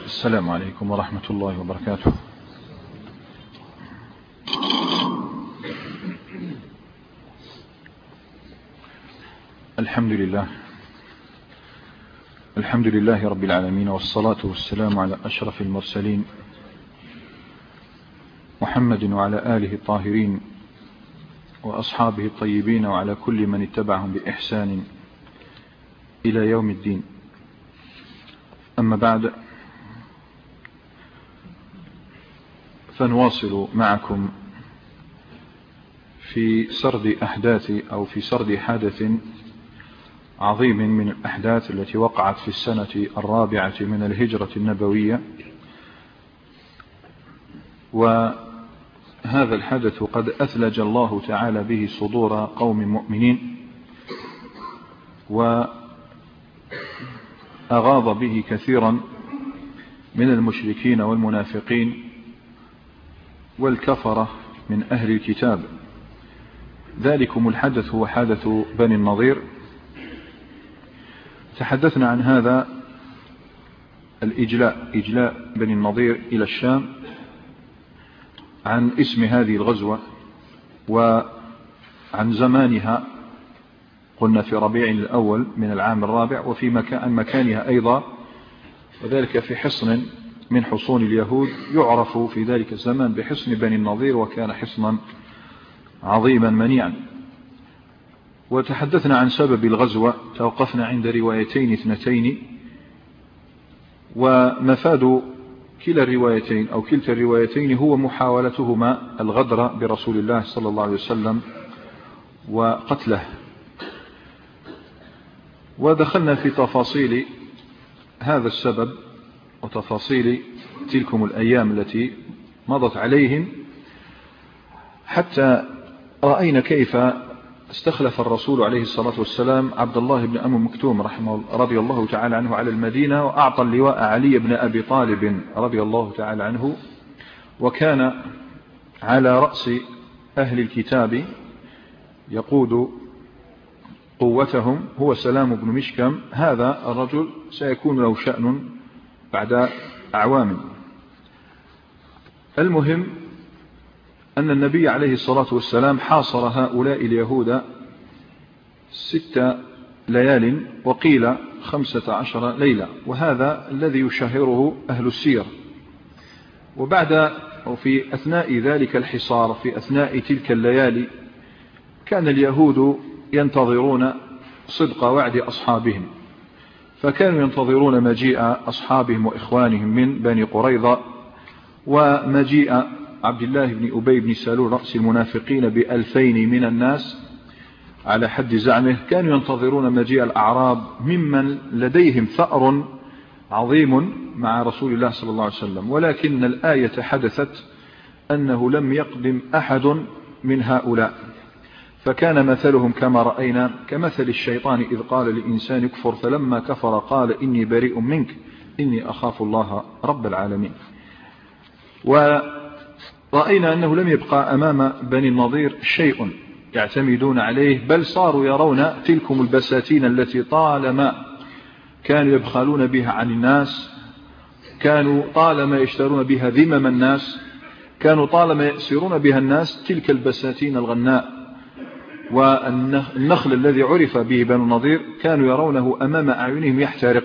السلام عليكم ورحمة الله وبركاته. الحمد لله رب العالمين، والصلاة والسلام على أشرف المرسلين محمد وعلى آله الطاهرين وأصحابه الطيبين وعلى كل من اتبعهم بإحسان إلى يوم الدين. أما بعد، فنواصل معكم في سرد حادث عظيم من الأحداث التي وقعت في السنة 4 من الهجرة النبوية. وهذا الحدث قد أثلج الله تعالى به صدور قوم مؤمنين، وأغاض به كثيرا من المشركين والمنافقين والكفرة من أهل الكتاب. ذلكم الحدث هو حدث بني النضير. تحدثنا عن هذا إجلاء بني النضير إلى الشام، عن اسم هذه الغزوة وعن زمانها، قلنا في ربيع الأول من العام 4، وفي مكانها أيضا، وذلك في حصن من حصون اليهود يعرف في ذلك الزمان بحصن بني النضير، وكان حصنا عظيما منيعا. وتحدثنا عن سبب الغزوة، توقفنا عند روايتين اثنتين، ومفاد كلا الروايتين أو كلتا الروايتين هو محاولتهما الغدر برسول الله صلى الله عليه وسلم وقتله. ودخلنا في تفاصيل هذا السبب وتفاصيل تلكم الأيام التي مضت عليهم، حتى رأينا كيف استخلف الرسول عليه الصلاة والسلام عبد الله بن أم مكتوم رضي الله تعالى عنه على المدينة، وأعطى اللواء علي بن أبي طالب رضي الله تعالى عنه. وكان على رأس أهل الكتاب يقود قوتهم هو سلام بن مشكم. هذا الرجل سيكون له شأن بعد أعوام. المهم أن النبي عليه الصلاة والسلام حاصر هؤلاء اليهود 6 ليال، وقيل 15 ليلة، وهذا الذي يشهره أهل السير. وفي أثناء ذلك الحصار، في أثناء تلك الليالي، كان اليهود ينتظرون صدق وعد أصحابهم، فكانوا ينتظرون مجيء أصحابهم وإخوانهم من بني قريظة، ومجيء عبد الله بن أبي بن سلول رأس المنافقين ب2000 من الناس على حد زعمه. كانوا ينتظرون مجيء الأعراب ممن لديهم ثأر عظيم مع رسول الله صلى الله عليه وسلم، ولكن الآية حدثت أنه لم يقدم أحد من هؤلاء، فكان مثلهم كما رأينا كمثل الشيطان إذ قال للإنسان اكفر فلما كفر قال إني بريء منك إني أخاف الله رب العالمين. ورأينا أنه لم يبقى أمام بني النضير شيء يعتمدون عليه، بل صاروا يرون تلكم البساتين التي طالما كانوا يبخلون بها عن الناس، كانوا طالما يشترون بها ذمم الناس، كانوا طالما يأسرون بها الناس، تلك البساتين الغناء والنخل الذي عرف به بنو النضير كانوا يرونه أمام أعينهم يحترق.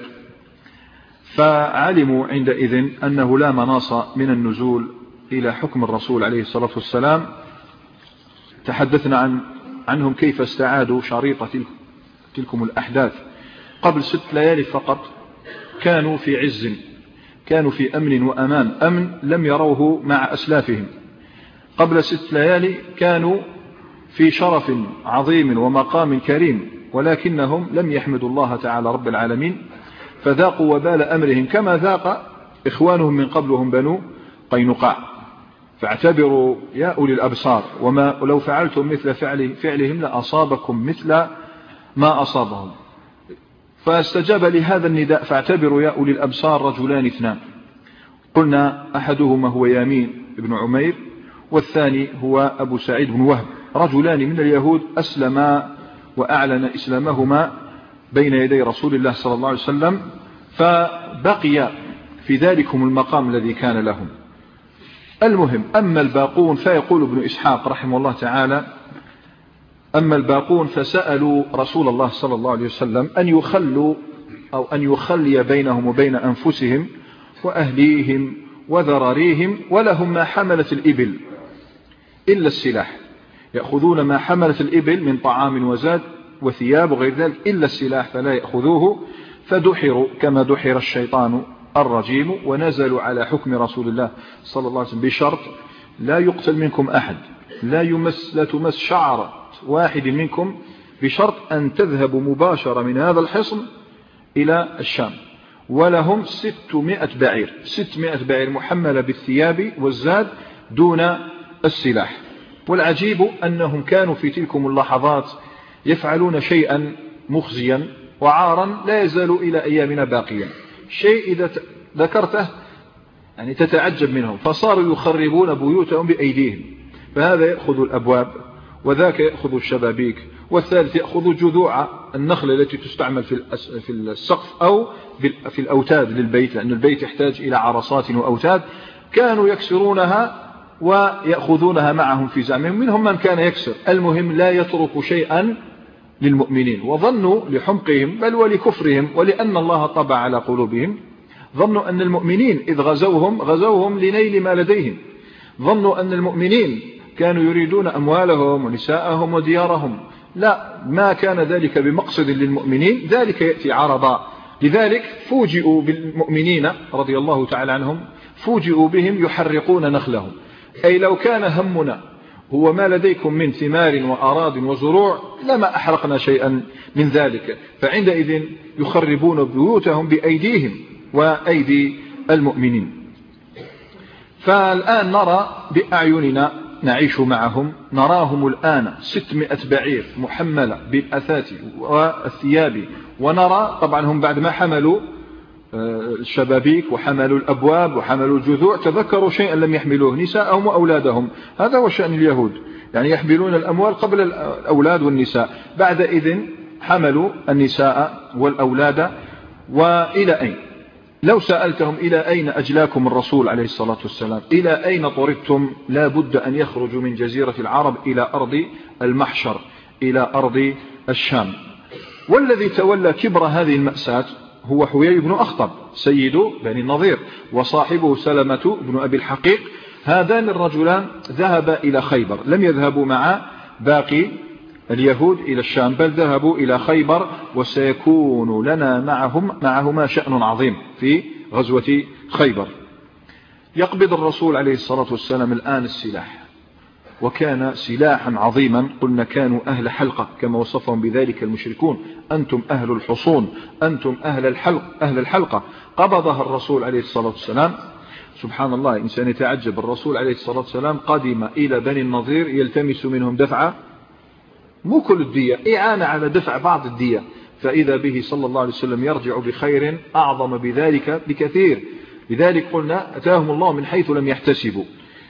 فعلموا عندئذ أنه لا مناص من النزول إلى حكم الرسول عليه الصلاة والسلام. تحدثنا عنهم كيف استعادوا شريطة تلكم الأحداث. قبل 6 ليالي فقط كانوا في عز، كانوا في أمن وأمان، أمن لم يروه مع أسلافهم. قبل 6 ليالي كانوا في شرف عظيم ومقام كريم، ولكنهم لم يحمدوا الله تعالى رب العالمين، فذاقوا وبال أمرهم كما ذاق إخوانهم من قبلهم بنو قينقاع. فاعتبروا يا أولي الأبصار، وما لو فعلتم مثل فعلهم لأصابكم مثل ما أصابهم. فاستجاب لهذا النداء فاعتبروا يا أولي الأبصار رجلان 2، قلنا أحدهما هو يامين بن عمير، والثاني هو أبو سعيد بن وهب، رجلان من اليهود أسلما وأعلن إسلامهما بين يدي رسول الله صلى الله عليه وسلم. فبقي في ذلكم المقام الذي كان لهم. المهم، أما الباقون فيقول ابن إسحاق رحمه الله تعالى: أما الباقون فسألوا رسول الله صلى الله عليه وسلم أن يخلوا أو أن يخلي بينهم وبين أنفسهم وأهليهم وذراريهم، ولهم ما حملت الإبل إلا السلاح، يأخذون ما حملت الإبل من طعام وزاد وثياب وغير ذلك إلا السلاح فلا يأخذوه، فدحروا كما دحر الشيطان الرجيم، ونزلوا على حكم رسول الله صلى الله عليه وسلم بشرط: لا يقتل منكم أحد، لا تمس شعرة واحد منكم، بشرط أن تذهبوا مباشرة من هذا الحصن إلى الشام. ولهم 600 بعير، 600 بعير محملة بالثياب والزاد دون السلاح. والعجيب أنهم كانوا في تلكم اللحظات يفعلون شيئا مخزيا وعارا لا يزال إلى أيامنا باقيا، شيء إذا ذكرته يعني تتعجب منهم، فصاروا يخربون بيوتهم بأيديهم، فهذا يأخذ الأبواب وذاك يأخذ الشبابيك، والثالث يأخذ جذوع النخل التي تستعمل في السقف أو في الأوتاد للبيت، لأن البيت يحتاج إلى عرصات وأوتاد، كانوا يكسرونها ويأخذونها معهم في زعمهم. منهم من كان يكسر، المهم لا يترك شيئا للمؤمنين. وظنوا لحمقهم بل ولكفرهم ولأن الله طبع على قلوبهم، ظنوا أن المؤمنين إذ غزوهم لنيل ما لديهم، ظنوا أن المؤمنين كانوا يريدون أموالهم ونساءهم وديارهم. لا، ما كان ذلك بمقصد للمؤمنين، ذلك يأتي عرضا. لذلك فوجئوا بالمؤمنين رضي الله تعالى عنهم، فوجئوا بهم يحرقون نخلهم، أي لو كان همنا هو ما لديكم من ثمار وأراض وزروع لما أحرقنا شيئا من ذلك. فعندئذ يخربون بيوتهم بأيديهم وأيدي المؤمنين. فالآن نرى بأعيننا، نعيش معهم، نراهم الآن 600 بعير محملة بالأثاث والثياب، ونرى طبعا هم بعد ما حملوا الشبابيك وحملوا الأبواب وحملوا الجذوع تذكروا شيئا لم يحملوه، نساءهم وأولادهم. هذا هو شأن اليهود، يعني يحملون الأموال قبل الأولاد والنساء. بعد إذن حملوا النساء والأولاد. وإلى أين؟ لو سألتهم إلى أين أجلاكم الرسول عليه الصلاة والسلام، إلى أين طردتم، لا بد أن يخرجوا من جزيرة العرب إلى أرض المحشر، إلى أرض الشام. والذي تولى كبر هذه المأساة هو حويي بن أخطب سيد بني النضير، وصاحبه سلمة بن أبي الحقيق. هذان الرجلان ذهبا إلى خيبر، لم يذهبوا مع باقي اليهود إلى الشام، بل ذهبوا إلى خيبر، وسيكون لنا معهما شأن عظيم في غزوة خيبر. يقبض الرسول عليه الصلاة والسلام الآن السلاح، وكان سلاحا عظيما. قلنا كانوا أهل حلقة كما وصفهم بذلك المشركون: أنتم أهل الحصون، أنتم أهل الحلقة. قبضها الرسول عليه الصلاة والسلام. سبحان الله، إنسان يتعجب، الرسول عليه الصلاة والسلام قدم إلى بني النضير يلتمس منهم دفع مو كل الدية، إعانة على دفع بعض الدية، فإذا به صلى الله عليه وسلم يرجع بخير أعظم بذلك بكثير. لذلك قلنا أتاهم الله من حيث لم يحتسبوا،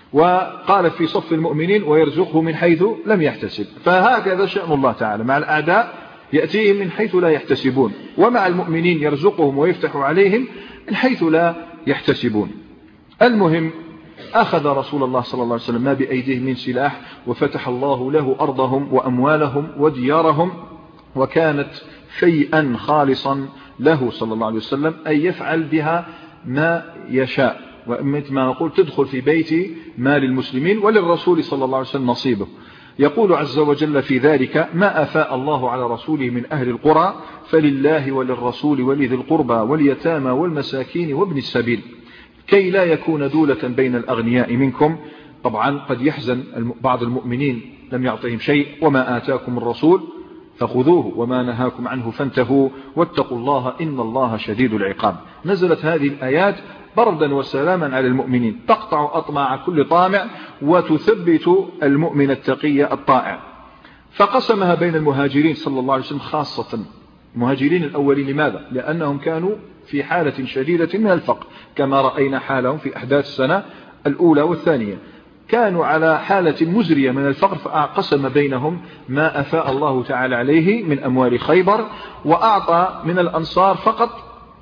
وقال في صف المؤمنين: ويرزقه من حيث لم يحتسب. فهكذا شأن الله تعالى، مع الأعداء يأتيهم من حيث لا يحتسبون، ومع المؤمنين يرزقهم ويفتح عليهم من حيث لا يحتسبون. المهم، أخذ رسول الله صلى الله عليه وسلم ما بأيديه من سلاح، وفتح الله له أرضهم وأموالهم وديارهم، وكانت شيئا خالصا له صلى الله عليه وسلم أن يفعل بها ما يشاء. ومثل ما نقول تدخل في بيت مال المسلمين، وللرسول صلى الله عليه وسلم نصيبه. يقول عز وجل في ذلك: ما أفاء الله على رسوله من أهل القرى فلله وللرسول ولذي القربى واليتامى والمساكين وابن السبيل كي لا يكون دولة بين الأغنياء منكم. طبعا قد يحزن بعض المؤمنين لم يعطيهم شيء: وما آتاكم الرسول فخذوه وما نهاكم عنه فانتهوا واتقوا الله إن الله شديد العقاب. نزلت هذه الآيات بردا وسلاما على المؤمنين، تقطع أطماع كل طامع وتثبت المؤمن التقي الطائع. فقسمها بين المهاجرين صلى الله عليه وسلم، خاصة المهاجرين الأولين. لماذا؟ لأنهم كانوا في حالة شديدة من الفقر، كما رأينا حالهم في أحداث السنة الأولى والثانية، كانوا على حالة مزرية من الفقر. فقسم بينهم ما أفاء الله تعالى عليه من أموال خيبر، وأعطى من الأنصار فقط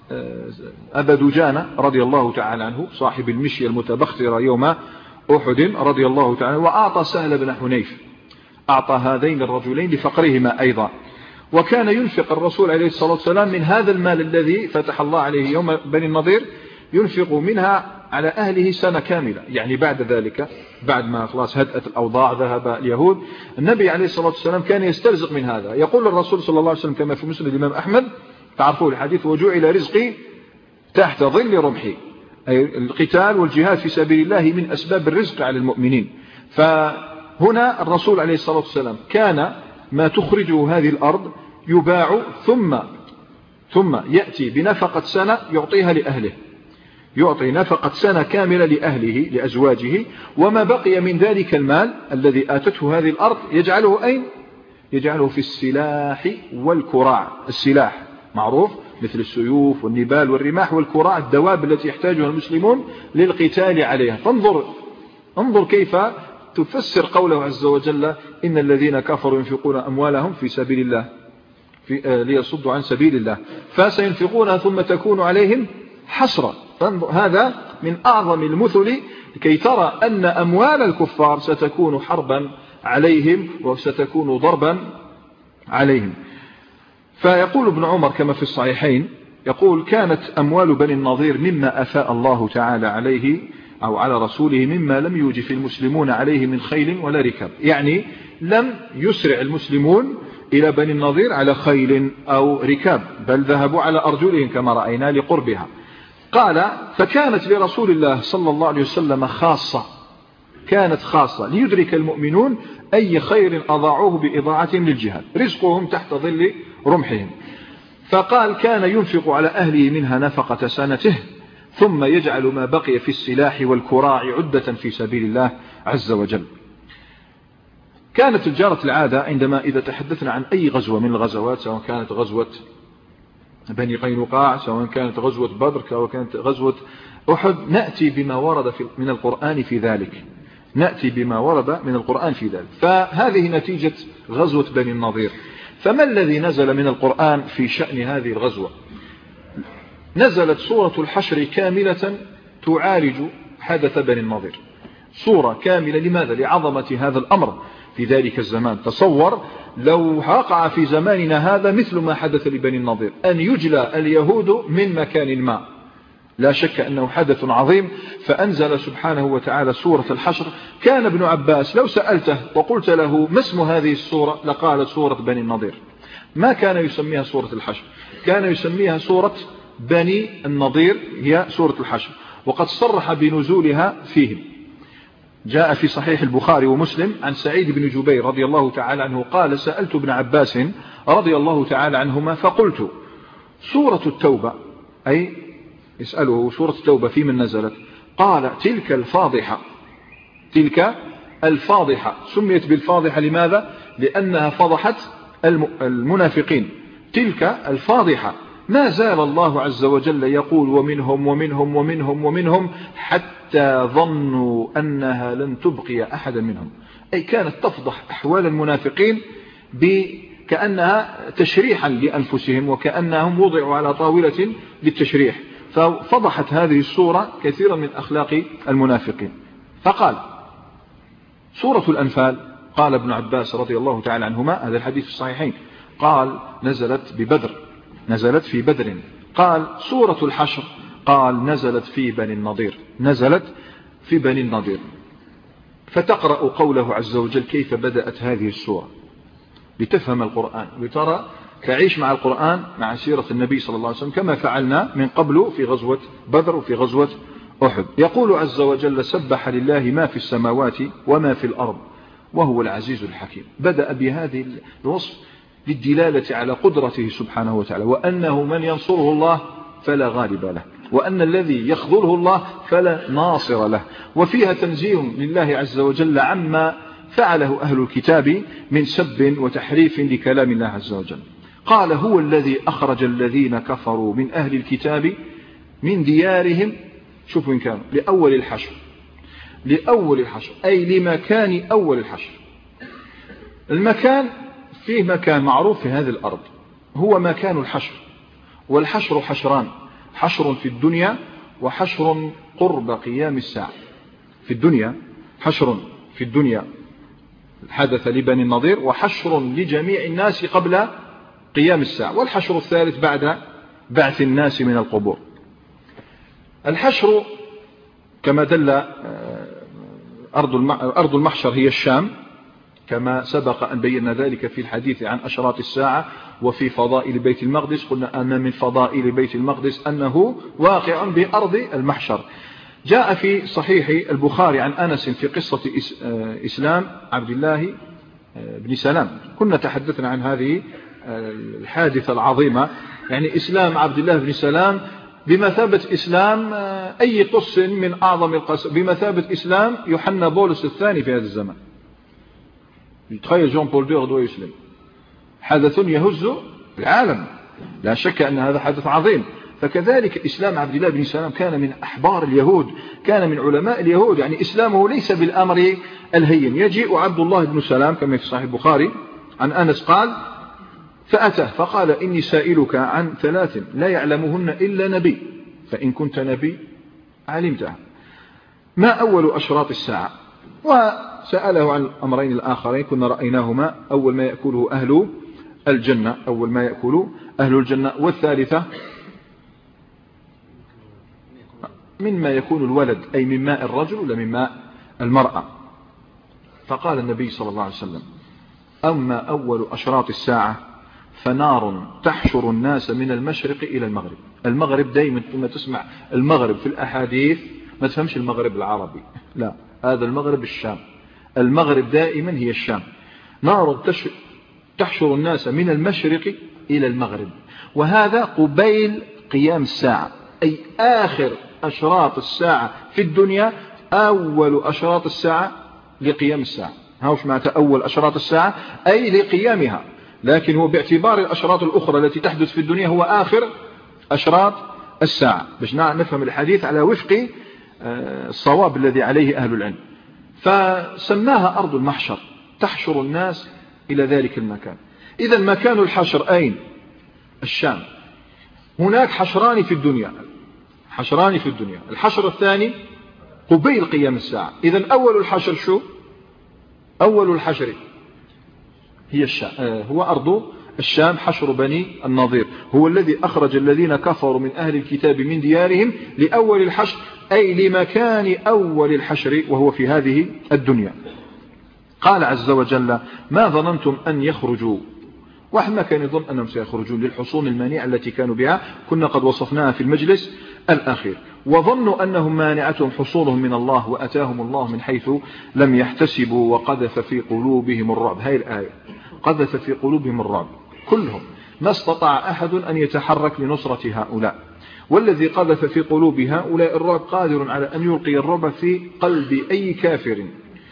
أبا دجانة رضي الله تعالى عنه صاحب المشية المتبخترة يوم أحد رضي الله تعالى، وأعطى سهل بن حنيف، أعطى هذين الرجلين لفقرهما أيضا. وكان ينفق الرسول عليه الصلاة والسلام من هذا المال الذي فتح الله عليه يوم بني النضير، ينفق منها على أهله سنة كاملة. يعني بعد ذلك، بعد ما خلاص هدأت الأوضاع ذهب اليهود، النبي عليه الصلاة والسلام كان يسترزق من هذا. يقول الرسول صلى الله عليه وسلم كما في مسند الإمام أحمد، تعرفوا الحديث: وجعل رزقي تحت ظل رمحي، أي القتال والجهاد في سبيل الله من أسباب الرزق على المؤمنين. فهنا الرسول عليه الصلاة والسلام كان ما تخرجه هذه الأرض يباع ثم يأتي بنفقة سنة يعطيها لأهله، يعطي نفقة سنة كاملة لأهله لأزواجه، وما بقي من ذلك المال الذي آتته هذه الأرض يجعله أين؟ يجعله في السلاح والكراع. السلاح معروف مثل السيوف والنبال والرماح، والكراع الدواب التي يحتاجها المسلمون للقتال عليها. انظر كيف تفسر قوله عز وجل: إن الذين كفروا ينفقون أموالهم في سبيل الله ليصدوا عن سبيل الله فسينفقونها ثم تكون عليهم حسرة. هذا من أعظم المثل لكي ترى أن أموال الكفار ستكون حربا عليهم وستكون ضربا عليهم. فيقول ابن عمر كما في الصحيحين، يقول: كانت أموال بني النضير مما أفاء الله تعالى عليه أو على رسوله مما لم يوجف المسلمون عليه من خيل ولا ركاب. يعني لم يسرع المسلمون إلى بني النضير على خيل أو ركاب، بل ذهبوا على أرجلهم كما رأينا لقربها. قال: فكانت لرسول الله صلى الله عليه وسلم خاصة، كانت خاصة ليدرك المؤمنون أي خير أضاعوه بإضاعتهم للجهاد، رزقهم تحت ظل رمحهم. فقال: كان ينفق على أهله منها نفقة سنته، ثم يجعل ما بقي في السلاح والكراع عدة في سبيل الله عز وجل. كانت الجارة العادة عندما إذا تحدثنا عن أي غزوة من الغزوات، سواء كانت غزوة بني قينقاع، سواء كانت غزوة بدر، سواء كانت غزوة أحد، نأتي بما ورد من القرآن في ذلك، نأتي بما ورد من القرآن في ذلك. فهذه نتيجة غزوة بني النضير. فما الذي نزل من القرآن في شأن هذه الغزوة؟ نزلت سورة الحشر كاملة تعالج حدث بني النضير، سورة كاملة. لماذا؟ لعظمة هذا الأمر في ذلك الزمان. تصور لو وقع في زماننا هذا مثل ما حدث لبني النضير، أن يجلى اليهود من مكان ما، لا شك أنه حدث عظيم. فأنزل سبحانه وتعالى سورة الحشر. كان ابن عباس لو سألته وقلت له ما اسم هذه السورة لقال سورة بني النضير. ما كان يسميها سورة الحشر، كان يسميها سورة بني النضير، هي سورة الحشر. وقد صرح بنزولها فيهم. جاء في صحيح البخاري ومسلم عن سعيد بن جبير رضي الله تعالى عنه قال: سألت ابن عباس رضي الله تعالى عنهما فقلت: سورة التوبة، أي يسأله سورة التوبة في من نزلت؟ قال: تلك الفاضحة. تلك الفاضحة سميت بالفاضحة لماذا؟ لأنها فضحت المنافقين. تلك الفاضحة. ما زال الله عز وجل يقول: ومنهم ومنهم ومنهم ومنهم، حتى ظنوا أنها لن تبقي أحدا منهم. أي كانت تفضح أحوال المنافقين كأنها تشريحا لأنفسهم، وكأنهم وضعوا على طاولة للتشريح. ففضحت هذه السورة كثيرا من أخلاق المنافقين. فقال: سورة الأنفال، قال ابن عباس رضي الله تعالى عنهما، هذا الحديث في الصحيحين، قال: نزلت ببدر، نزلت في بدر. قال: سورة الحشر، قال: نزلت في بني النضير، نزلت في بني النضير. فتقرأ قوله عز وجل كيف بدأت هذه السورة لتفهم القرآن، لترى تعيش مع القرآن مع سيرة النبي صلى الله عليه وسلم كما فعلنا من قبل في غزوة بدر وفي غزوة أحد. يقول عز وجل: سبح لله ما في السماوات وما في الأرض وهو العزيز الحكيم. بدأ بهذه الوصف للدلالة على قدرته سبحانه وتعالى، وأنه من ينصره الله فلا غالب له، وأن الذي يخذله الله فلا ناصر له. وفيها تنزيه لله عز وجل عما فعله أهل الكتاب من سب وتحريف لكلام الله عز وجل. قال: هو الذي أخرج الذين كفروا من أهل الكتاب من ديارهم، شوفوا إن كانوا لأول الحشر، لأول الحشر أي لمكان أول الحشر. المكان فيه مكان معروف في هذه الأرض هو مكان الحشر، والحشر حشران: حشر في الدنيا وحشر قرب قيام الساعة. في الدنيا حشر في الدنيا حدث لبني النضير، وحشر لجميع الناس قبل قيام الساعة، والحشر الثالث بعد بعث الناس من القبور. الحشر كما دل أرض المحشر هي الشام، كما سبق أن بينا ذلك في الحديث عن أشراط الساعة وفي فضائل بيت المقدس. قلنا أن من فضائل بيت المقدس أنه واقع بأرض المحشر. جاء في صحيح البخاري عن أنس في قصة إسلام عبد الله بن سلام. كنا تحدثنا عن هذه الحادثة العظيمة، يعني إسلام عبد الله بن سلام بمثابة إسلام أي قص من أعظم القصص، بمثابة إسلام يوحنا بولس الثاني في هذا الزمن. تخيل جون بول دو غدوة يسلم، حدث يهز العالم، لا شك أن هذا حدث عظيم. فكذلك إسلام عبد الله بن سلام كان من أحبار اليهود، كان من علماء اليهود، يعني إسلامه ليس بالأمر الهين. يجيء عبد الله بن سلام كما في صحيح البخاري عن أنس قال: فأتاه فقال: إني سائلك عن 3 لا يعلمهن إلا نبي، فإن كنت نبي علمتها. ما أول أشراط الساعة؟ وسأله عن الأمرين الآخرين كنا رأيناهما: أول ما يأكله أهل الجنة، أول ما يأكله أهل الجنة، والثالثة مما يكون الولد، أي من ماء الرجل ولا من ماء المرأة. فقال النبي صلى الله عليه وسلم: أما أول أشراط الساعة فنار تحشر الناس من المشرق إلى المغرب. المغرب دائما لما تسمع المغرب في الأحاديث ما تفهمش المغرب العربي، لا، هذا المغرب الشام. المغرب دائما هي الشام. نار تحشر الناس من المشرق إلى المغرب، وهذا قبيل قيام الساعة، أي آخر أشراط الساعة في الدنيا، أول أشراط الساعة لقيام الساعة. هاوش معناتها أول أشراط الساعة أي لقيامها، لكن هو باعتبار الأشراط الأخرى التي تحدث في الدنيا هو آخر أشراط الساعة، باش نفهم الحديث على وفق الصواب الذي عليه أهل العلم. فسماها أرض المحشر، تحشر الناس إلى ذلك المكان. إذا مكان الحشر أين؟ الشام. هناك حشران في الدنيا، حشران في الدنيا. الحشر الثاني قبيل قيام الساعة. إذا أول الحشر شو؟ أول الحشر هي الشام، هو أرض الشام. حشر بني النضير هو الذي أخرج الذين كفروا من أهل الكتاب من ديارهم لأول الحشر، أي لمكان أول الحشر، وهو في هذه الدنيا. قال عز وجل: ما ظننتم أن يخرجوا. واحد ما كان يظن أنهم سيخرجون للحصون المانعة التي كانوا بها، كنا قد وصفناها في المجلس الأخير. وظنوا أنهم مانعتهم حصونهم من الله وأتاهم الله من حيث لم يحتسبوا وقذف في قلوبهم الرعب. هاي الآية: قذف في قلوبهم الرعب. كلهم ما استطاع أحد أن يتحرك لنصرة هؤلاء، والذي قذف في قلوب هؤلاء الرعب قادر على أن يلقي الرعب في قلب أي كافر.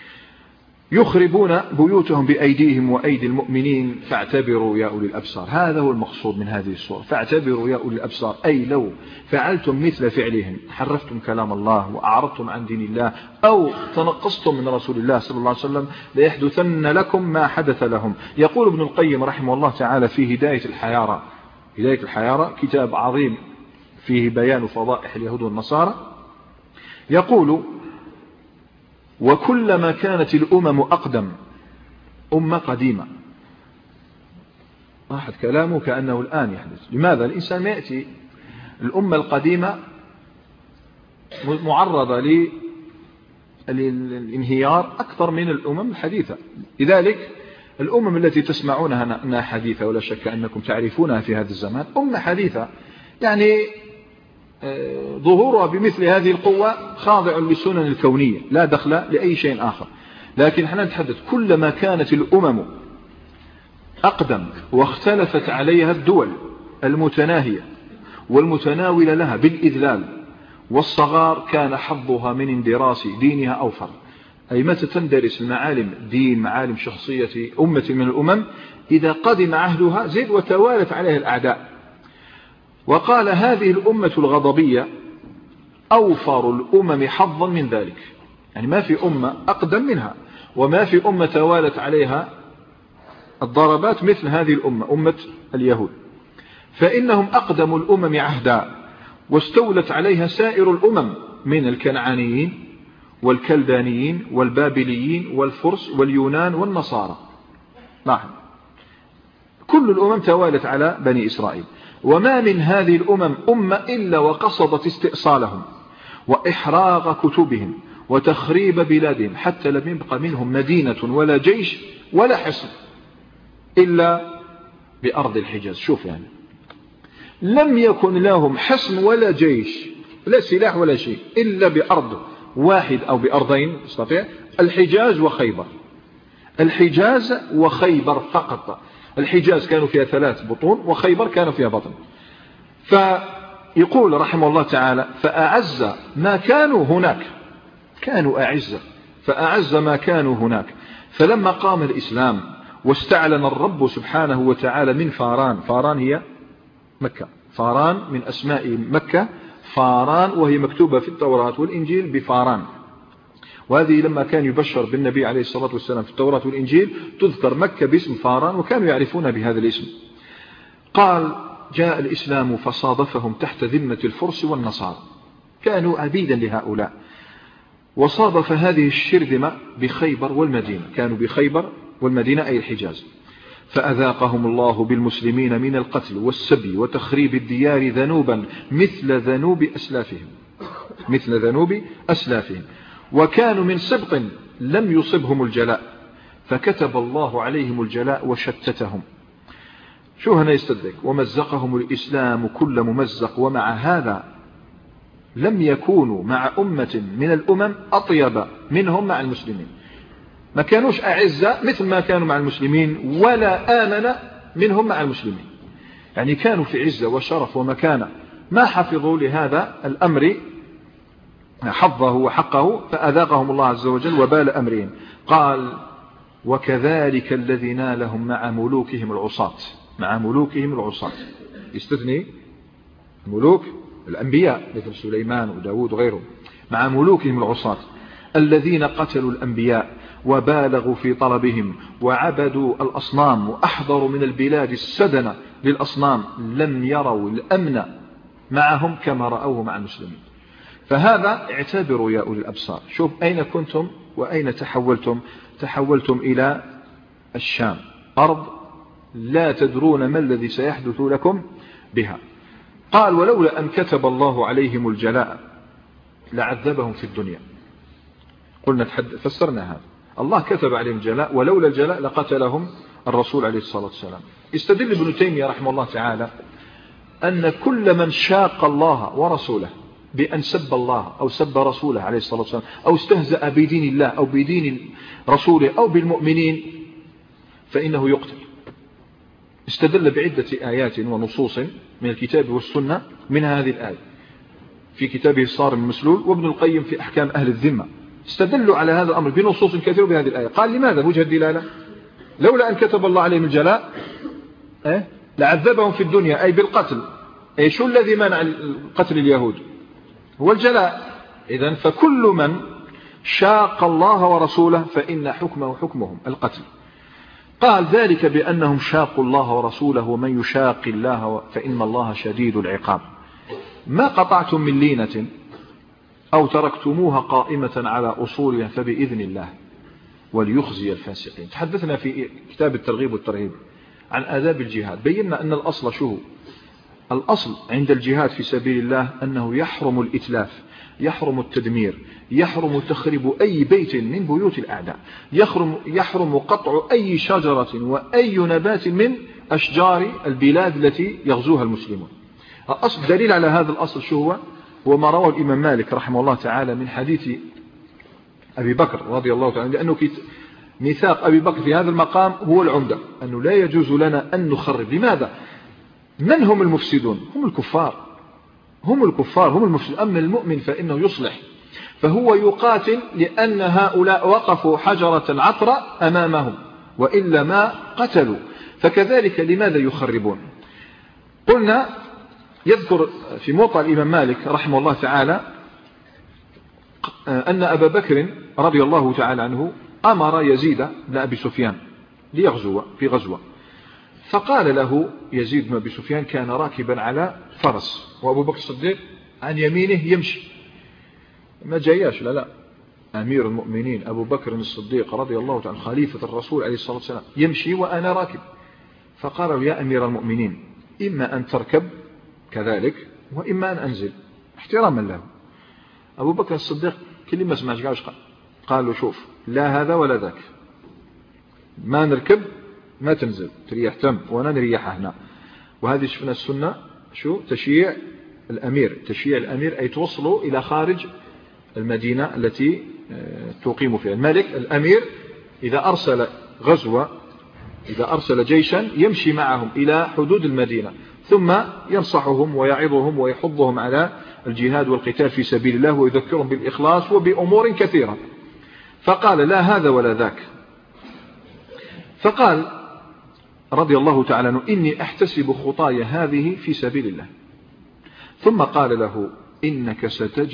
يخربون بيوتهم بأيديهم وأيدي المؤمنين فاعتبروا يا أولي الأبصار. هذا هو المقصود من هذه السورة، فاعتبروا يا أولي الأبصار، أي لو فعلتم مثل فعلهم، حرفتم كلام الله وأعرضتم عن دين الله أو تنقصتم من رسول الله صلى الله عليه وسلم، ليحدثن لكم ما حدث لهم. يقول ابن القيم رحمه الله تعالى في هداية الحيارى، هداية الحيارى كتاب عظيم فيه بيان فضائح اليهود والنصارى، يقول: وكلما كانت الأمم أقدم، أمة قديمة. واحد كلامه كأنه الآن يحدث. لماذا؟ الإنسان ما يأتي الأمة القديمة معرضة للانهيار أكثر من الأمم الحديثة. لذلك الأمم التي تسمعونها أنها حديثة، ولا شك أنكم تعرفونها في هذا الزمان، أمة حديثة، يعني ظهورها بمثل هذه القوة خاضع للسنن الكونية، لا دخل لأي شيء آخر. لكن احنا نتحدث كلما كانت الأمم أقدم واختلفت عليها الدول المتناهية والمتناولة لها بالإذلال والصغار، كان حظها من اندراس دينها أوفر. أي متى تندرس المعالم دين، معالم شخصية أمة من الأمم، إذا قدم عهدها زد وتوالت عليها الأعداء. وقال: هذه الأمة الغضبية أوفر الأمم حظا من ذلك، يعني ما في أمة أقدم منها، وما في أمة توالت عليها الضربات مثل هذه الأمة، أمة اليهود. فإنهم أقدم الأمم عهدا واستولت عليها سائر الأمم من الكنعانيين والكلدانيين والبابليين والفرس واليونان والنصارى. نعم، كل الأمم توالت على بني إسرائيل، وما من هذه الأمم أمة إلا وقصدت استئصالهم وإحراق كتبهم وتخريب بلادهم، حتى لم يبق منهم مدينة ولا جيش ولا حصن إلا بأرض الحجاز. شوف يعني لم يكن لهم حصن ولا جيش لا سلاح ولا شيء إلا بأرض واحد أو بأرضين استطيع، الحجاز وخيبر. الحجاز وخيبر فقط. الحجاز كانوا فيها 3 بطون وخيبر كانوا فيها بطن. فيقول رحمه الله تعالى فأعز ما كانوا هناك، كانوا أعزة فأعز ما كانوا هناك. فلما قام الإسلام واستعلن الرب سبحانه وتعالى من فاران، فاران هي مكة، فاران من أسماء مكة، فاران وهي مكتوبة في التوراة والإنجيل بفاران، وهذه لما كان يبشر بالنبي عليه الصلاة والسلام في التوراة والإنجيل تذكر مكة باسم فاران، وكانوا يعرفون بهذا الاسم. قال جاء الإسلام فصادفهم تحت ذمة الفرس والنصارى، كانوا عبيدا لهؤلاء، وصادف هذه الشرذمة بخيبر والمدينة، كانوا بخيبر والمدينة أي الحجاز. فأذاقهم الله بالمسلمين من القتل والسبي وتخريب الديار ذنوبا مثل ذنوب أسلافهم، مثل ذنوب أسلافهم، وكانوا من سبط لم يصبهم الجلاء، فكتب الله عليهم الجلاء وشتتهم. شو هنا يستدرك ومزقهم الإسلام كل ممزق، ومع هذا لم يكونوا مع أمة من الأمم أطيب منهم مع المسلمين، ما كانوش أعزة مثل ما كانوا مع المسلمين، ولا آمن منهم مع المسلمين، يعني كانوا في عزة وشرف ومكانة، ما حفظوا لهذا الأمر حظه وحقه، فأذاقهم الله عز وجل وبال أمرهم. قال وكذلك الذي نالهم مع ملوكهم العصاة، مع ملوكهم العصاة، يستثني ملوك الأنبياء مثل سليمان وداود وغيرهم، مع ملوكهم العصاة الذين قتلوا الأنبياء وبالغوا في طلبهم وعبدوا الأصنام وأحضروا من البلاد السدن للأصنام، لم يروا الأمن معهم كما رأوه مع المسلمين. فهذا اعتبروا يا أولي الأبصار، شوف أين كنتم وأين تحولتم. تحولتم إلى الشام، أرض لا تدرون ما الذي سيحدث لكم بها. قال ولولا أن كتب الله عليهم الجلاء لعذبهم في الدنيا. قلنا فسرنا هذا، الله كتب عليهم الجلاء، ولولا الجلاء لقتلهم الرسول عليه الصلاة والسلام. استدل ابن تيمية رحمه الله تعالى أن كل من شاق الله ورسوله بأن سب الله أو سب رسوله عليه الصلاة والسلام أو استهزأ بدين الله أو بدين رسوله أو بالمؤمنين فإنه يقتل. استدل بعدة آيات ونصوص من الكتاب والسنة من هذه الآية في كتابه الصارم المسلول، وابن القيم في أحكام أهل الذمة استدلوا على هذا الأمر بنصوص كثيرة بهذه الآية. قال لماذا وجه الدلالة؟ لولا أن كتب الله عليهم الجلاء لعذبهم في الدنيا أي بالقتل. أي شو الذي منع قتل اليهود؟ هو الجلاء. إذن فكل من شاق الله ورسوله فإن حكمه حكمهم القتل. قال ذلك بأنهم شاقوا الله ورسوله، ومن يشاق الله فإن الله شديد العقاب. ما قطعتم من لينة أو تركتموها قائمة على أصولها فبإذن الله وليخزي الفاسقين. تحدثنا في كتاب الترغيب والترهيب عن آداب الجهاد، بينا أن الأصل شو؟ الأصل عند الجهاد في سبيل الله أنه يحرم الإتلاف، يحرم التدمير، يحرم تخريب أي بيت من بيوت الأعداء، يحرم قطع أي شجرة وأي نبات من أشجار البلاد التي يغزوها المسلمون. الأصل دليل على هذا الأصل شو هو ما رواه الإمام مالك رحمه الله تعالى من حديث أبي بكر رضي الله تعالى، لأنه ميثاق أبي بكر في هذا المقام هو العمدة، أنه لا يجوز لنا أن نخرب. لماذا؟ من هم المفسدون؟ هم الكفار، هم الكفار، هم المفسدون. أما المؤمن فإنه يصلح، فهو يقاتل لأن هؤلاء وقفوا حجرة عطرة أمامهم وإلا ما قتلوا. فكذلك لماذا يخربون؟ قلنا يذكر في موطأ الإمام مالك رحمه الله تعالى أن أبا بكر رضي الله تعالى عنه أمر يزيد بن أبي سفيان ليغزو في غزوة، فقال له يزيد بن أبي سفيان كان راكبا على فرس وأبو بكر الصديق عن يمينه يمشي، ما جاياش لا أمير المؤمنين أبو بكر الصديق رضي الله تعالى خليفة الرسول عليه الصلاة والسلام يمشي وأنا راكب. فقال له يا أمير المؤمنين إما أن تركب كذلك وإما أن أنزل احتراما له. أبو بكر الصديق كل ما سمعش قال له شوف لا هذا ولا ذاك، ما نركب ما تنزل تريح تم وأنا نريح هنا. وهذه شفنا السنة شو تشييع الأمير، تشييع الأمير أي توصلوا إلى خارج المدينة التي تقيم فيها. الملك الأمير إذا أرسل غزوة إذا أرسل جيشا يمشي معهم إلى حدود المدينة ثم ينصحهم ويعظهم ويحضهم على الجهاد والقتال في سبيل الله ويذكرهم بالإخلاص وبأمور كثيرة. فقال لا هذا ولا ذاك. فقال رضي الله تعالى عنه إني أحتسب خطايا هذه في سبيل الله. ثم قال له إنك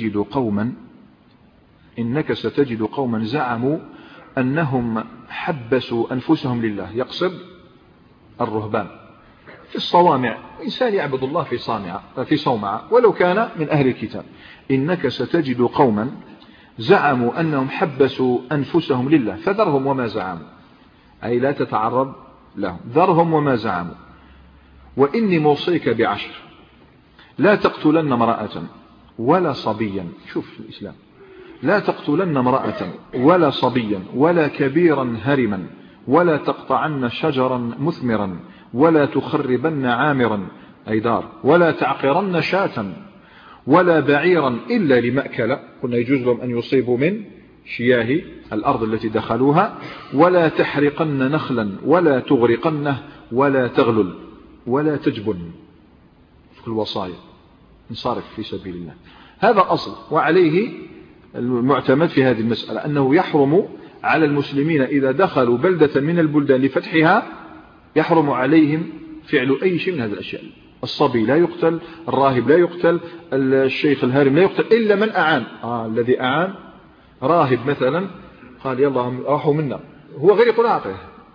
ستجد قوما زعموا أنهم حبسوا أنفسهم لله، يقصد الرهبان في الصوامع، إنسان يعبد الله في صومعة ولو كان من أهل الكتاب. إنك ستجد قوما زعموا أنهم حبسوا أنفسهم لله فذرهم وما زعموا، أي لا تتعرض لهم، ذرهم وما زعموا. وإني موصيك بعشر، لا تقتلن امرأة ولا صبيا، شوف الإسلام، لا تقتلن امرأة ولا صبيا ولا كبيرا هرما ولا تقطعن شجرا مثمرا ولا تخربن عامرا أي دار ولا تعقرن شاة ولا بعيرا إلا لمأكل، قلنا يجوز لهم أن يصيبوا من شياه الأرض التي دخلوها، ولا تحرقن نخلا ولا تغرقنه ولا تغلل ولا تجبن في الوصايا، انصرف في سبيل الله. هذا أصل، وعليه المعتمد في هذه المسألة أنه يحرم على المسلمين إذا دخلوا بلدة من البلدان لفتحها يحرم عليهم فعل أي شيء من هذه الأشياء. الصبي لا يقتل، الراهب لا يقتل، الشيخ الهارم لا يقتل إلا من أعان. الذي أعان راهب مثلا قال يلا راحوا منا، هو غير يقول أعطيه،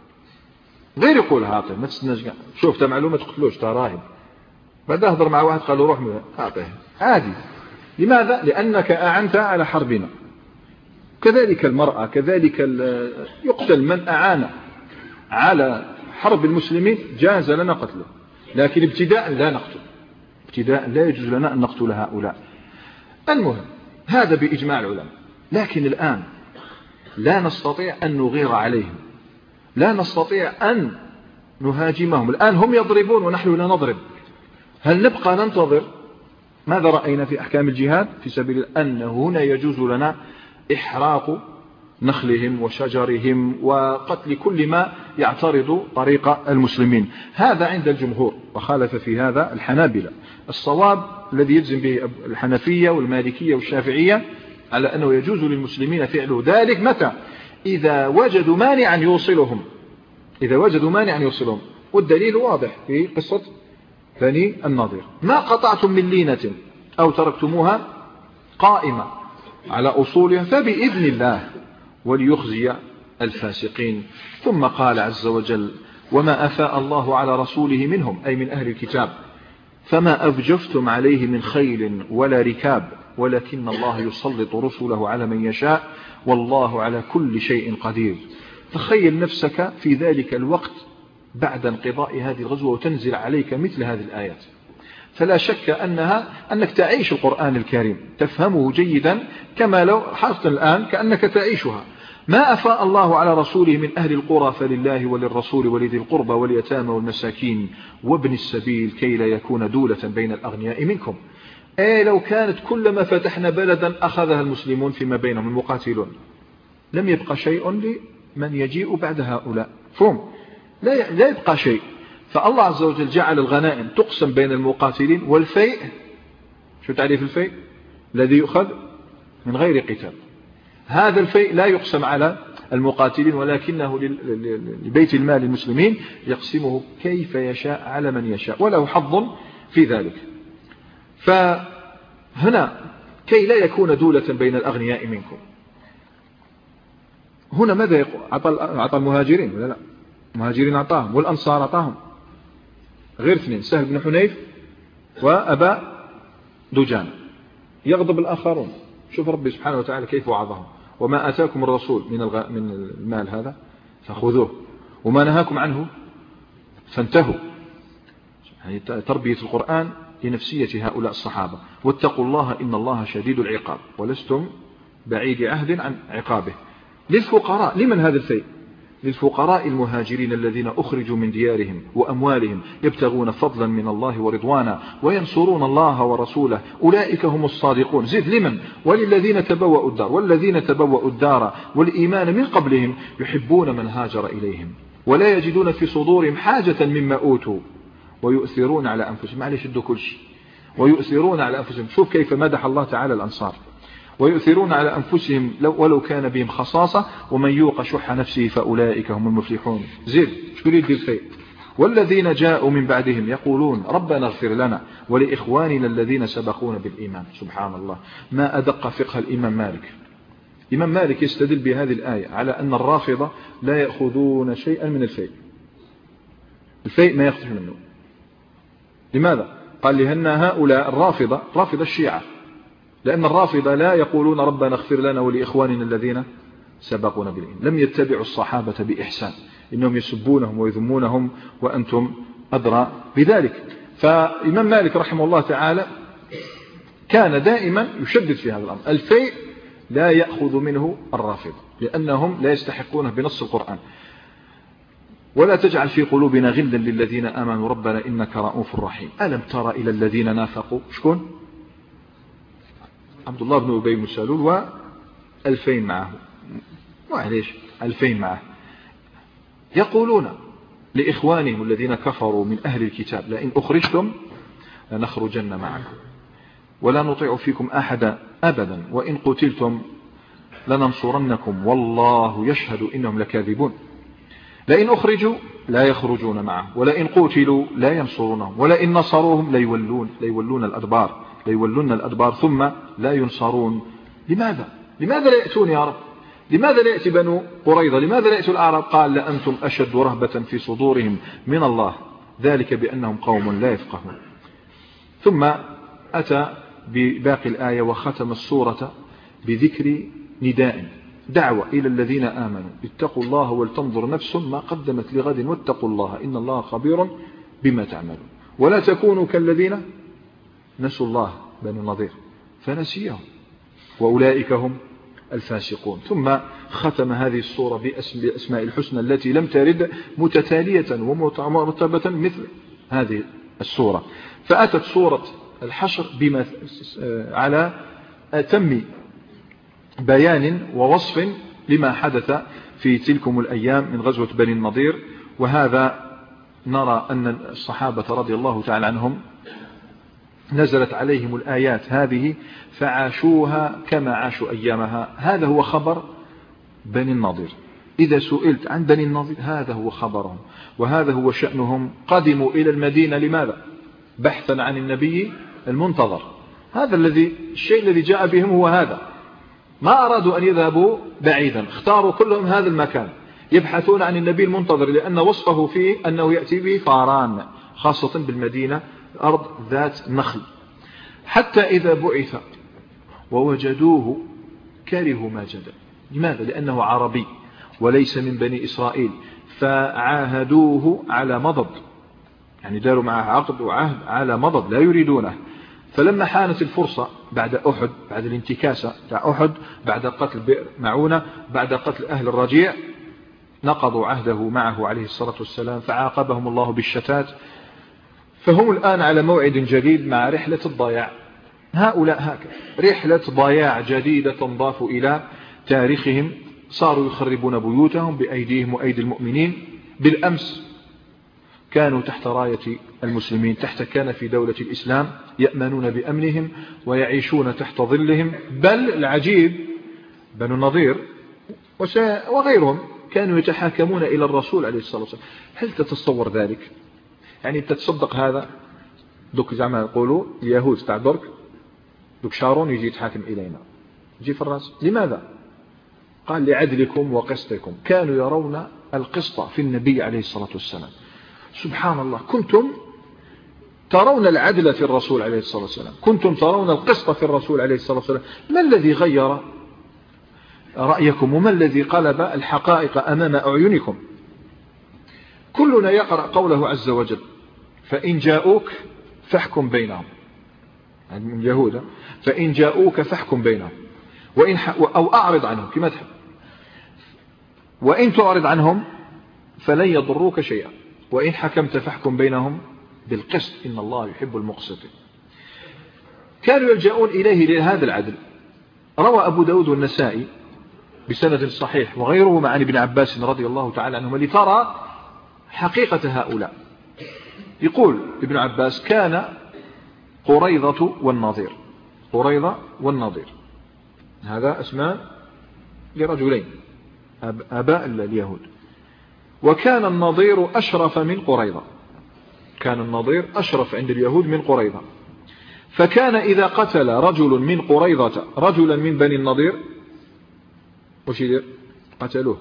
غير يقول أعطيه، ما تستناش شوف معلومة تقتلوش تا راهب، بعد أهضر مع واحد قال له روح منه أعطيه عادي. لماذا؟ لأنك أعنت على حربنا. كذلك المرأة، كذلك يقتل من أعان على حرب المسلمين، جاز لنا قتله، لكن ابتداء لا نقتل، ابتداء لا يجوز لنا أن نقتل هؤلاء. المهم هذا بإجماع العلماء. لكن الآن لا نستطيع أن نغير عليهم، لا نستطيع أن نهاجمهم. الآن هم يضربون ونحن لا نضرب، هل نبقى ننتظر؟ ماذا رأينا في أحكام الجهاد في سبيل أن هنا يجوز لنا إحراق نخلهم وشجرهم وقتل كل ما يعترض طريق المسلمين. هذا عند الجمهور، وخالف في هذا الحنابلة. الصواب الذي يجزم به الحنفية والمالكية والشافعية على أنه يجوز للمسلمين فعل ذلك متى؟ إذا وجدوا مانعا يوصلهم، إذا وجدوا مانعا يوصلهم. والدليل واضح في قصة بني النضير، ما قطعتم من لينة أو تركتموها قائمة على أصولها فبإذن الله وليخزي الفاسقين. ثم قال عز وجل وما أفاء الله على رسوله منهم أي من أهل الكتاب فما أفجفتم عليه من خيل ولا ركاب ولكن الله يسلط رسله على من يشاء والله على كل شيء قدير. تخيل نفسك في ذلك الوقت بعد انقضاء هذه الغزوة وتنزل عليك مثل هذه الآيات، فلا شك أنك تعيش القرآن الكريم، تفهمه جيدا كما لو حصلت الآن كأنك تعيشها. ما أفاء الله على رسوله من أهل القرى فلله وللرسول ولذي القربى واليتامى والمساكين وابن السبيل كي لا يكون دولة بين الأغنياء منكم. لو كانت كلما فتحنا بلدا أخذها المسلمون فيما بينهم المقاتلون لم يبقى شيء لمن يجيء بعد هؤلاء، فهم لا يبقى شيء. فالله عز وجل جعل الغنائم تقسم بين المقاتلين، والفيء شو تعريف الفيء؟ الذي يؤخذ من غير قتال. هذا الفيء لا يقسم على المقاتلين ولكنه لبيت المال المسلمين يقسمه كيف يشاء على من يشاء وله حظ في ذلك. فهنا كي لا يكون دولة بين الأغنياء منكم. هنا ماذا يقول؟ أعطى المهاجرين ولا لا؟ المهاجرين أعطاهم والأنصار أعطاهم، غير اثنين، سهل بن حنيف وأبا دجان. يغضب الآخرون. شوف ربي سبحانه وتعالى كيف وعظهم: وما أتاكم الرسول من المال هذا فخذوه وما نهاكم عنه فانتهوا. يعني تربية القرآن لنفسية هؤلاء الصحابة. واتقوا الله إن الله شديد العقاب ولستم بعيد عهد عن عقابه. للفقراء. لمن هذا الفيء؟ للفقراء المهاجرين الذين أخرجوا من ديارهم وأموالهم يبتغون فضلا من الله ورضوانا وينصرون الله ورسوله أولئك هم الصادقون. زد لمن؟ وللذين تبوأوا الدار والذين تبوأوا الدار والإيمان من قبلهم يحبون من هاجر إليهم ولا يجدون في صدورهم حاجة مما أوتوا ويؤثرون على أنفسهم. معلش ادوا كل شيء. ويؤثرون على أنفسهم. شوف كيف مدح الله تعالى الأنصار: ويؤثرون على أنفسهم ولو كان بهم خصاصة ومن يوق شح نفسه فأولئك هم المفلحون. زيد شو يريد الخير؟ والذين جاءوا من بعدهم يقولون ربنا اغفر لنا ولإخواننا الذين سبقونا بالإيمان. سبحان الله، ما أدق فقه الإمام مالك. الإمام مالك يستدل بهذه الآية على أن الرافضة لا يأخذون شيئا من الفيء. الفيء ما يخرج منه. لماذا؟ قال لأن هؤلاء الرافضة، رافضة الشيعة، لأن الرافضة لا يقولون ربنا اغفر لنا ولإخواننا الذين سبقونا بالإيمان. لم يتبعوا الصحابة بإحسان، إنهم يسبونهم ويذمونهم وأنتم أدرى بذلك. فإمام مالك رحمه الله تعالى كان دائما يشدد في هذا الأمر. الفيء لا يأخذ منه الرافضة لأنهم لا يستحقونه بنص القرآن. ولا تجعل في قلوبنا غلا للذين آمنوا ربنا إنك رؤوف رحيم. ألم تر إلى الذين نافقوا؟ شكون؟ عبد الله بن أبي بن سلول و2000 معه. معليش 2000 معه. يقولون لإخوانهم الذين كفروا من أهل الكتاب لئن أخرجتم لنخرجن معكم ولا نطيع فيكم أحدا أبدا وإن قتلتم لننصرنكم والله يشهد إنهم لكاذبون. لئن أخرجوا لا يخرجون معه ولئن قتلوا لا ينصرونهم ولئن نصروهم ليولون الأدبار ثم لا ينصرون. لماذا لا يأتون يا رب؟ لماذا لا يأتي بنو قريظة؟ لماذا لا يأتوا الأعراب؟ قال لأنتم أشد رهبة في صدورهم من الله ذلك بأنهم قوم لا يفقهون. ثم أتى بباقي الآية وختم السورة بذكر نداء دعوة إلى الذين آمنوا اتقوا الله ولتنظر نفس ما قدمت لغد واتقوا الله إن الله خبير بما تعملون ولا تكونوا كالذين نسوا الله بنو النضير فنسيهم وأولئك هم الفاسقون. ثم ختم هذه السورة بأسماء الحسنى التي لم ترد متتالية ومرتبة مثل هذه السورة. فأتت سورة الحشر بما على أتم بيان ووصف لما حدث في تلكم الأيام من غزوة بني النضير. وهذا نرى أن الصحابة رضي الله تعالى عنهم نزلت عليهم الآيات هذه فعاشوها كما عاشوا أيامها. هذا هو خبر بني النضير. إذا سئلت عن بني النضير هذا هو خبرهم وهذا هو شأنهم. قدموا إلى المدينة لماذا؟ بحثا عن النبي المنتظر. هذا الشيء الذي جاء بهم هو هذا. ما أرادوا أن يذهبوا بعيدا، اختاروا كلهم هذا المكان يبحثون عن النبي المنتظر لأن وصفه فيه أنه يأتي به فاران خاصة بالمدينة أرض ذات نخل. حتى إذا بعث ووجدوه كرهوا ما جدى. لماذا؟ لأنه عربي وليس من بني إسرائيل فعاهدوه على مضض، يعني داروا معه عقد وعهد على مضض لا يريدونه. فلما حانت الفرصة بعد أحد، بعد الانتكاسة بتاع أحد، بعد قتل بئر معونة، بعد قتل أهل الرجيع، نقضوا عهده معه عليه الصلاة والسلام فعاقبهم الله بالشتات. فهم الآن على موعد جديد مع رحلة الضياع. هؤلاء هكذا رحلة ضياع جديدة تنضاف إلى تاريخهم. صاروا يخربون بيوتهم بأيديهم وأيدي المؤمنين. بالأمس كانوا تحت راية المسلمين، تحت كان في دولة الإسلام، يأمنون بأمنهم ويعيشون تحت ظلهم. بل العجيب بنو النضير وغيرهم كانوا يتحاكمون إلى الرسول عليه الصلاة والسلام. هل تتصور ذلك؟ يعني تتصدق هذا دوك زعما يقولوا اليهود تاع درك دوك شارون يجي يتحاكم إلينا يجي في الرأس. لماذا؟ قال لعدلكم وقسطكم. كانوا يرون القسط في النبي عليه الصلاة والسلام. سبحان الله، كنتم ترون العدل في الرسول عليه الصلاة والسلام، كنتم ترون القسط في الرسول عليه الصلاة والسلام، ما الذي غير رأيكم وما الذي قلب الحقائق أمام أعينكم؟ كلنا يقرأ قوله عز وجل فإن جاءوك فاحكم بينهم، يعني من اليهود، فإن جاءوك فاحكم بينهم أو أعرض عنهم كما تحب، وإن تعرض عنهم فلن يضروك شيئا، وإن حكمت فاحكم بينهم بالقسط إن الله يحب المقسطين. كانوا يلجؤون إليه لهذا العدل. روى أبو داود والنسائي بسند صحيح وغيره عن ابن عباس رضي الله تعالى عنهما لترى حقيقة هؤلاء. يقول ابن عباس كان قريظة والنضير، قريظة والنضير هذا اسماء لرجلين آباء اليهود، وكان النضير أشرف من قريظة، كان النضير أشرف عند اليهود من قريظة، فكان إذا قتل رجل من قريظة رجلا من بني النضير وش يدير؟ قتلوه،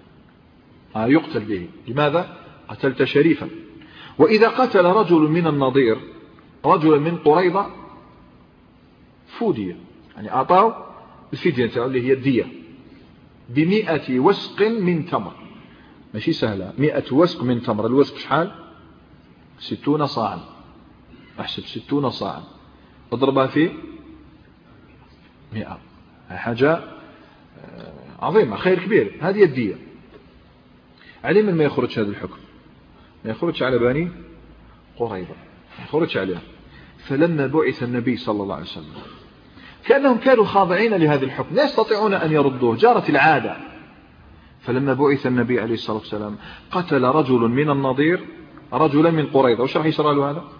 يقتل به. لماذا؟ قتلت شريفا. وإذا قتل رجل من النضير رجلا من قريظة فودية، يعني أعطاه الفدية اللي هي الدية ب100 وسق من تمر، ماشي سهلة، 100 وسق من تمر. الوسق شحال؟ 60 صاعا، احسب 60 صاعا اضربها في 100، حاجة عظيمة، خير كبير. هذه الدية. على من ما يخرج هذا الحكم؟ ما يخرج على بني قريظة، ما يخرج عليها. فلما بعث النبي صلى الله عليه وسلم كأنهم كانوا خاضعين لهذا الحكم، لا يستطيعون أن يردوه، جارت العادة. فلما بعث النبي عليه الصلاة والسلام قتل رجل من النضير رجلا من قريظة. وش راح يصير له هذا؟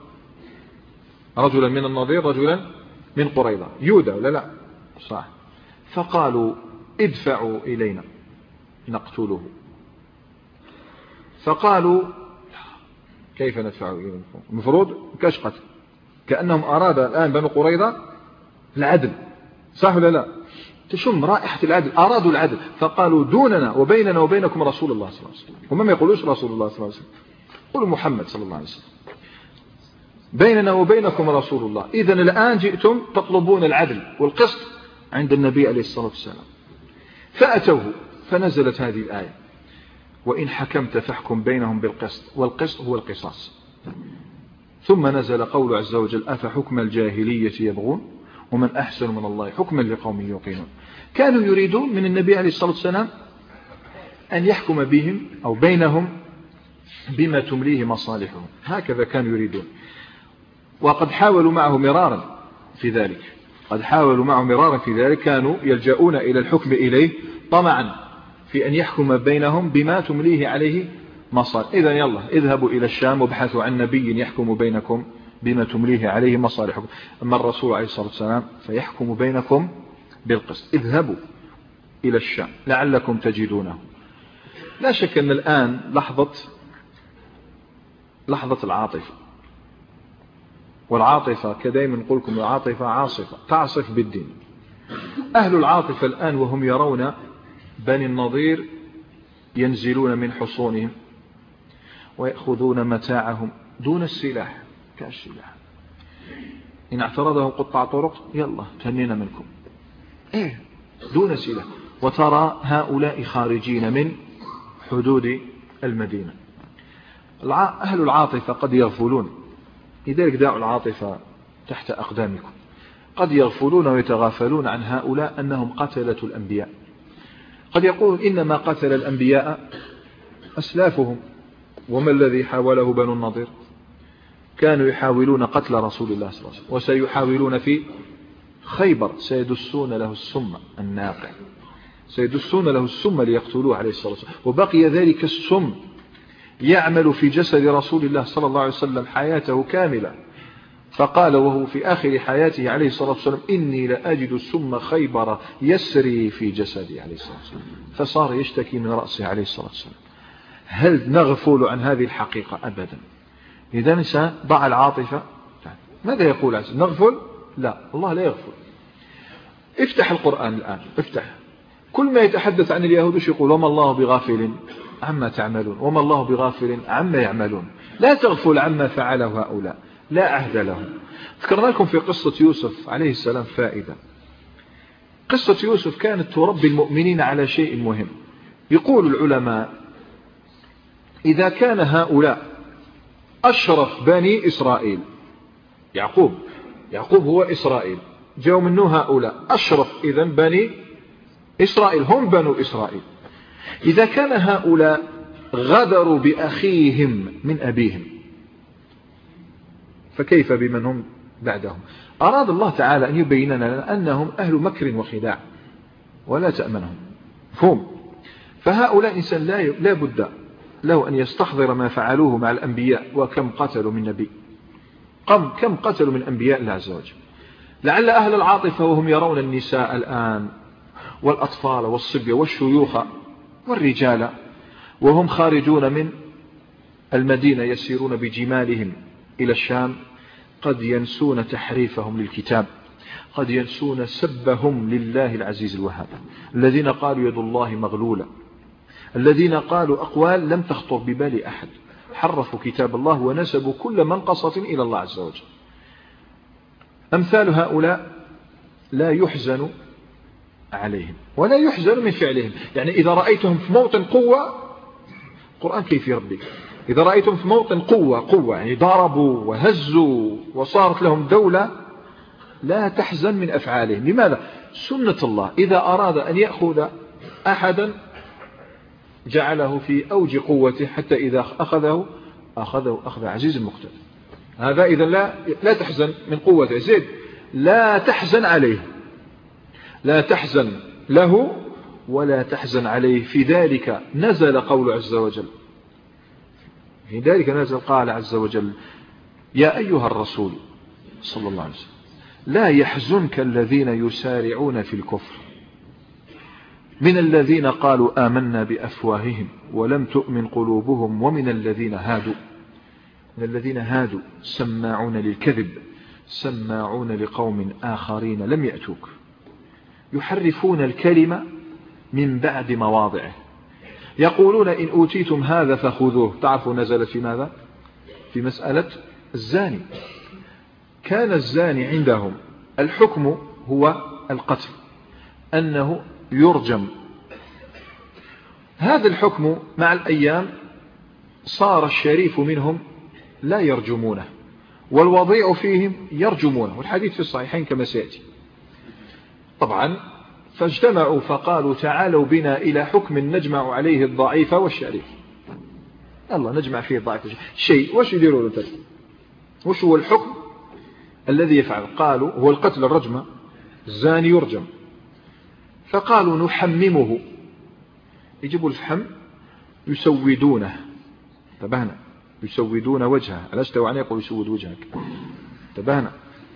رجلا من النضير رجلا من قريظة، يودى ولا لا؟ صح. فقالوا ادفعوا إلينا نقتله. فقالوا كيف ندفع إليكم؟ المفروض كاش قتل، كأنهم أراد الآن بنو قريظة العدل، صح ولا لا؟ تشم رائحة العدل، أرادوا العدل. فقالوا دوننا وبيننا وبينكم رسول الله صلى الله عليه وسلم. هم ما يقولوش رسول الله صلى الله عليه وسلم، قولوا محمد صلى الله عليه وسلم. بيننا وبينكم رسول الله. إذن الآن جئتم تطلبون العدل والقسط عند النبي عليه الصلاة والسلام. فأتوه فنزلت هذه الآية وإن حكمت فاحكم بينهم بالقسط، والقسط هو القصاص. ثم نزل قول عز وجل أفحكم الجاهلية يبغون ومن أحسن من الله حكما لقوم يوقنون. كانوا يريدون من النبي عليه الصلاة والسلام أن يحكم بهم أو بينهم بما تمليه مصالحهم، هكذا كانوا يريدون. وقد حاولوا معه مرارا في ذلك، قد حاولوا معه مرارا في ذلك، كانوا يلجؤون إلى الحكم إليه طمعا في أن يحكم بينهم بما تمليه عليه مصالح. إذن يلا اذهبوا إلى الشام وابحثوا عن نبي يحكم بينكم بما تمليه عليه مصالحكم. أما الرسول عليه الصلاة والسلام فيحكم بينكم بالقسط. اذهبوا إلى الشام لعلكم تجدونه. لا شك أن الآن لحظة العاطفة، والعاطفة كدائما نقول لكم العاطفة عاصفة تعصف بالدين. أهل العاطفة الآن وهم يرون بني النضير ينزلون من حصونهم ويأخذون متاعهم دون السلاح كالسلاح، إن اعترضهم قطع طرق يلا تهنينا منكم، دون سلاح. وترى هؤلاء خارجين من حدود المدينة. أهل العاطفة قد يغفلون، لذلك دعوا العاطفة تحت أقدامكم. قد يغفلون ويتغافلون عن هؤلاء أنهم قتلة الأنبياء. قد يقول إنما قتل الأنبياء أسلافهم. وما الذي حاوله بنو النضير؟ كانوا يحاولون قتل رسول الله صلى الله عليه وسلم، وسيحاولون في خيبر، سيدسون له السم الناقع، سيدسون له السم ليقتلوه عليه الصلاة والسلام. وبقي ذلك السم يعمل في جسد رسول الله صلى الله عليه وسلم حياته كاملة. فقال وهو في آخر حياته عليه الصلاة والسلام إني لأجد السم خيبر يسري في جسدي عليه الصلاة والسلام. فصار يشتكي من رأسه عليه الصلاة والسلام. هل نغفل عن هذه الحقيقة؟ أبدا. إذا نسى ضع العاطفة. ماذا يقول عز؟ نغفل؟ لا، الله لا يغفل. افتح القرآن الآن، افتح كل ما يتحدث عن اليهود وش يقول؟ وما الله بغافل عما تعملون، وما الله بغافل عما يعملون. لا تغفل عما فعله هؤلاء. لا عهد لهم. ذكرنا لكم في قصة يوسف عليه السلام فائدة. قصة يوسف كانت تربي المؤمنين على شيء مهم. يقول العلماء إذا كان هؤلاء أشرف بني إسرائيل، يعقوب هو إسرائيل، جاءوا منه هؤلاء أشرف إذن بني إسرائيل هم بنو إسرائيل. إذا كان هؤلاء غدروا بأخيهم من أبيهم فكيف بمن هم بعدهم؟ أراد الله تعالى أن يبين لنا أنهم أهل مكر وخداع ولا تأمنهم فهم. فهؤلاء إنسان لا بد له أن يستحضر ما فعلوه مع الأنبياء، وكم قتلوا من نبي، كم قتلوا من أنبياء الله عز وجل. لعل أهل العاطفة وهم يرون النساء الآن والأطفال والصبية والشيوخ والرجال وهم خارجون من المدينة يسيرون بجمالهم إلى الشام قد ينسون تحريفهم للكتاب، قد ينسون سبهم لله العزيز الوهاب، الذين قالوا يد الله مغلولة، الذين قالوا أقوال لم تخطر ببال أحد، حرفوا كتاب الله ونسبوا كل منقصة إلى الله عز وجل. أمثال هؤلاء لا يحزن عليهم ولا يحزن من فعلهم. يعني إذا رأيتهم في موطن قوة، القرآن كيف يربي، إذا رأيتهم في موطن قوة يعني ضربوا وهزوا وصارت لهم دولة، لا تحزن من أفعالهم. لماذا؟ سنة الله إذا أراد أن يأخذ أحدا جعله في أوج قوته حتى إذا أخذه أخذ عزيز مقتدر. هذا إذا لا تحزن من قوته. زيد لا تحزن عليه، لا تحزن له ولا تحزن عليه. في ذلك نزل قول عز وجل، في ذلك نزل قال عز وجل يا أيها الرسول صلى الله عليه وسلم لا يحزنك الذين يسارعون في الكفر من الذين قالوا آمنا بأفواههم ولم تؤمن قلوبهم ومن الذين هادوا سماعون للكذب سماعون لقوم آخرين لم يأتوك يحرفون الكلمة من بعد مواضعه يقولون إن أوتيتم هذا فخذوه. تعرفوا نزلت في ماذا؟ في مسألة الزاني. كان الزاني عندهم الحكم هو القتل، أنه يرجم. هذا الحكم مع الأيام صار الشريف منهم لا يرجمونه والوضيع فيهم يرجمونه، والحديث في الصحيحين كما سيأتي. طبعا فاجتمعوا فقالوا تعالوا بنا إلى حكم نجمع عليه الضعيف والشريف. الله نجمع فيه الضعيف شيء، وش يديروا له؟ وش هو الحكم الذي يفعل؟ قالوا هو القتل الرجمة، الزاني يرجم. فقالوا نحممه، يجيبوا الفحم يسودونه، انتبهنا، يسودون وجهه، ألست وعن يقول يسود وجهك، انتبهنا،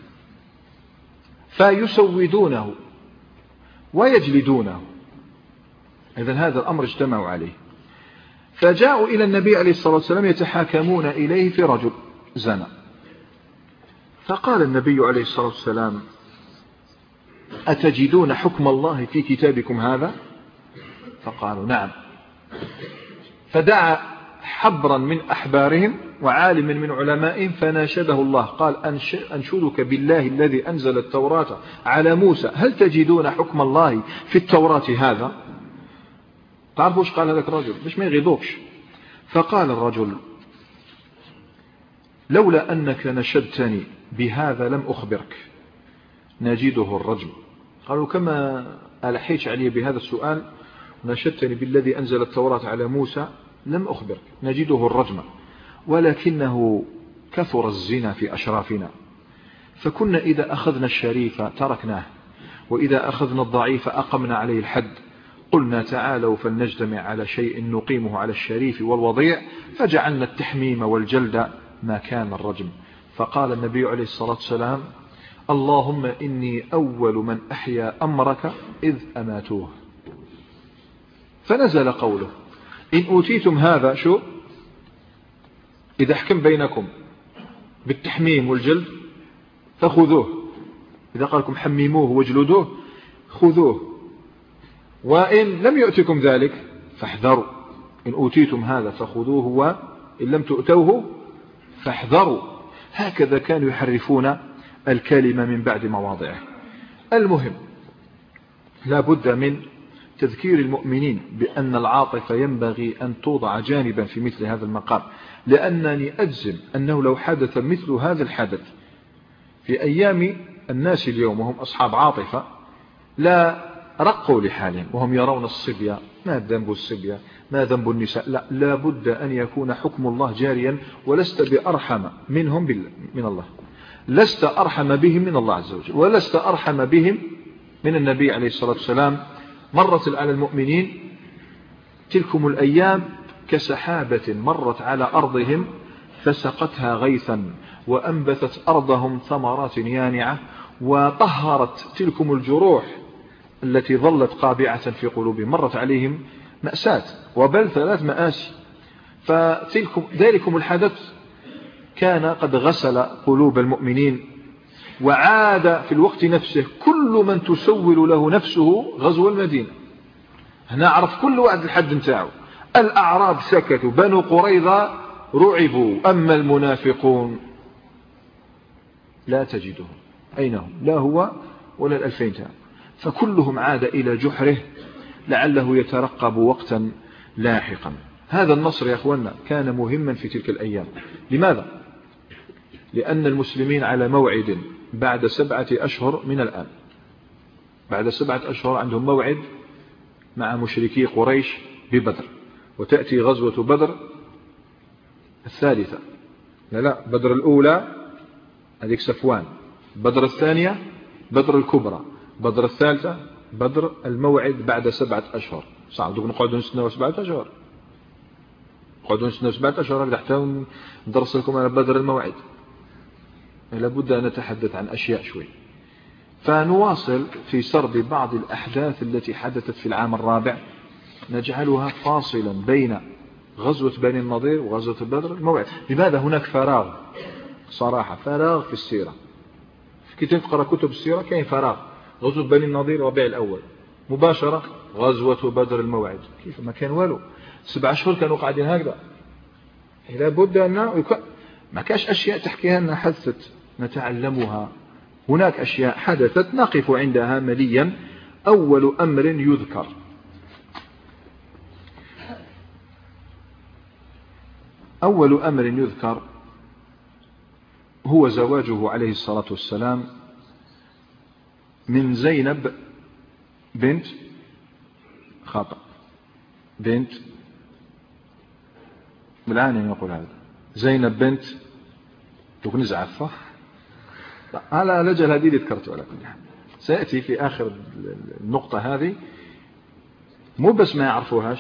فيسودونه ويجلدونه. إذن هذا الأمر اجتمعوا عليه، فجاءوا إلى النبي عليه الصلاة والسلام يتحاكمون إليه في رجل زنا. فقال النبي عليه الصلاة والسلام أتجدون حكم الله في كتابكم هذا؟ فقالوا نعم. فدعا حبرا من أحبارهم وعالما من علمائهم فناشده الله، قال أنشدك بالله الذي أنزل التوراة على موسى هل تجدون حكم الله في التوراة هذا؟ تعرفوا ايش قال هذاك الرجل؟ مش ما يغيظوكش. فقال الرجل لولا أنك نشدتني بهذا لم أخبرك نجده الرجم. قالوا كما ألحيت علي بهذا السؤال نشدتني بالذي أنزل التوراة على موسى لم أخبرك نجده الرجم، ولكنه كثر الزنا في أشرافنا، فكنا إذا أخذنا الشريف تركناه وإذا أخذنا الضعيف أقمنا عليه الحد. قلنا تعالوا فلنجتمع على شيء نقيمه على الشريف والوضيع، فجعلنا التحميم والجلد ما كان الرجم. فقال النبي عليه الصلاة والسلام اللهم إني أول من أحيا أمرك إذ أماتوه. فنزل قوله إن أوتيتم هذا، شو إذا حكم بينكم بالتحميم والجلد فخذوه، إذا قال لكم حميموه واجلدوه خذوه، وإن لم يؤتكم ذلك فاحذروا. إن أوتيتم هذا فخذوه وإن لم تؤتوه فاحذروا. هكذا كانوا يحرفون الكلمة من بعد مواضعه. المهم لا بد من تذكير المؤمنين بأن العاطفة ينبغي أن توضع جانبا في مثل هذا المقام، لأنني أجزم أنه لو حدث مثل هذا الحدث في أيام الناس اليوم وهم أصحاب عاطفة لا رقوا لحالهم وهم يرون الصبية، ما ذنب الصبية، ما ذنب النساء، لا بد أن يكون حكم الله جاريا، ولست بأرحم منهم من الله، لست أرحم بهم من الله عز وجل، ولست أرحم بهم من النبي عليه الصلاة والسلام. مرت على المؤمنين تلكم الأيام كسحابة مرت على أرضهم فسقتها غيثا وأنبتت أرضهم ثمرات يانعة وطهرت تلكم الجروح التي ظلت قابعة في قلوبهم. مرت عليهم مأساة وبل 3 مآسي، ذلكم الحدث كان قد غسل قلوب المؤمنين، وعاد في الوقت نفسه كل من تسول له نفسه غزو المدينة. هنا عرف كل واحد الحد نتاعو. الأعراب سكتوا، بنو قريظة رعبوا، أما المنافقون لا تجدهم، أين هم؟ لا هو ولا 2000 تاعو. فكلهم عاد إلى جحره لعله يترقب وقتا لاحقا. هذا النصر يا أخوانا كان مهما في تلك الأيام. لماذا؟ لأن المسلمين على موعد بعد 7 أشهر من الآن. بعد 7 أشهر عندهم موعد مع مشركي قريش ببدر، وتأتي غزوة بدر الثالثة. لا بدر الأولى هذيك صفوان، بدر الثانية بدر الكبرى، بدر الثالثة بدر الموعد بعد 7 أشهر. صعب دوك نقعدوا نستناو 7 أشهر، نقعدوا نستناو 7 أشهر حتى ندرس لكم على بدر الموعد. لابد أن نتحدث عن أشياء شوي. فنواصل في سرد بعض الأحداث التي حدثت في العام الرابع، نجعلها فاصلا بين غزوة بني النضير وغزوة بدر الموعد. لماذا هناك فراغ؟ صراحة فراغ في السيرة. كي تقرأ كتب السيرة كاين فراغ. غزوة بني النضير ربيع الأول مباشرة غزوة بدر الموعد، كيف ما كان والو. 7 أشهر كانوا قاعدين هكذا. لابد أن ما كاش أشياء تحكيها لنا حدثت نتعلمها، هناك أشياء حدثت نقف عندها مليا. أول أمر يذكر هو زواجه عليه الصلاة والسلام من زينب بنت خطأ بنت بالعاني يقول هذا زينب بنت دوك نزعف صح على لجل هذه اللي ذكرته. على كل حال سيأتي في آخر النقطة هذه. مو بس ما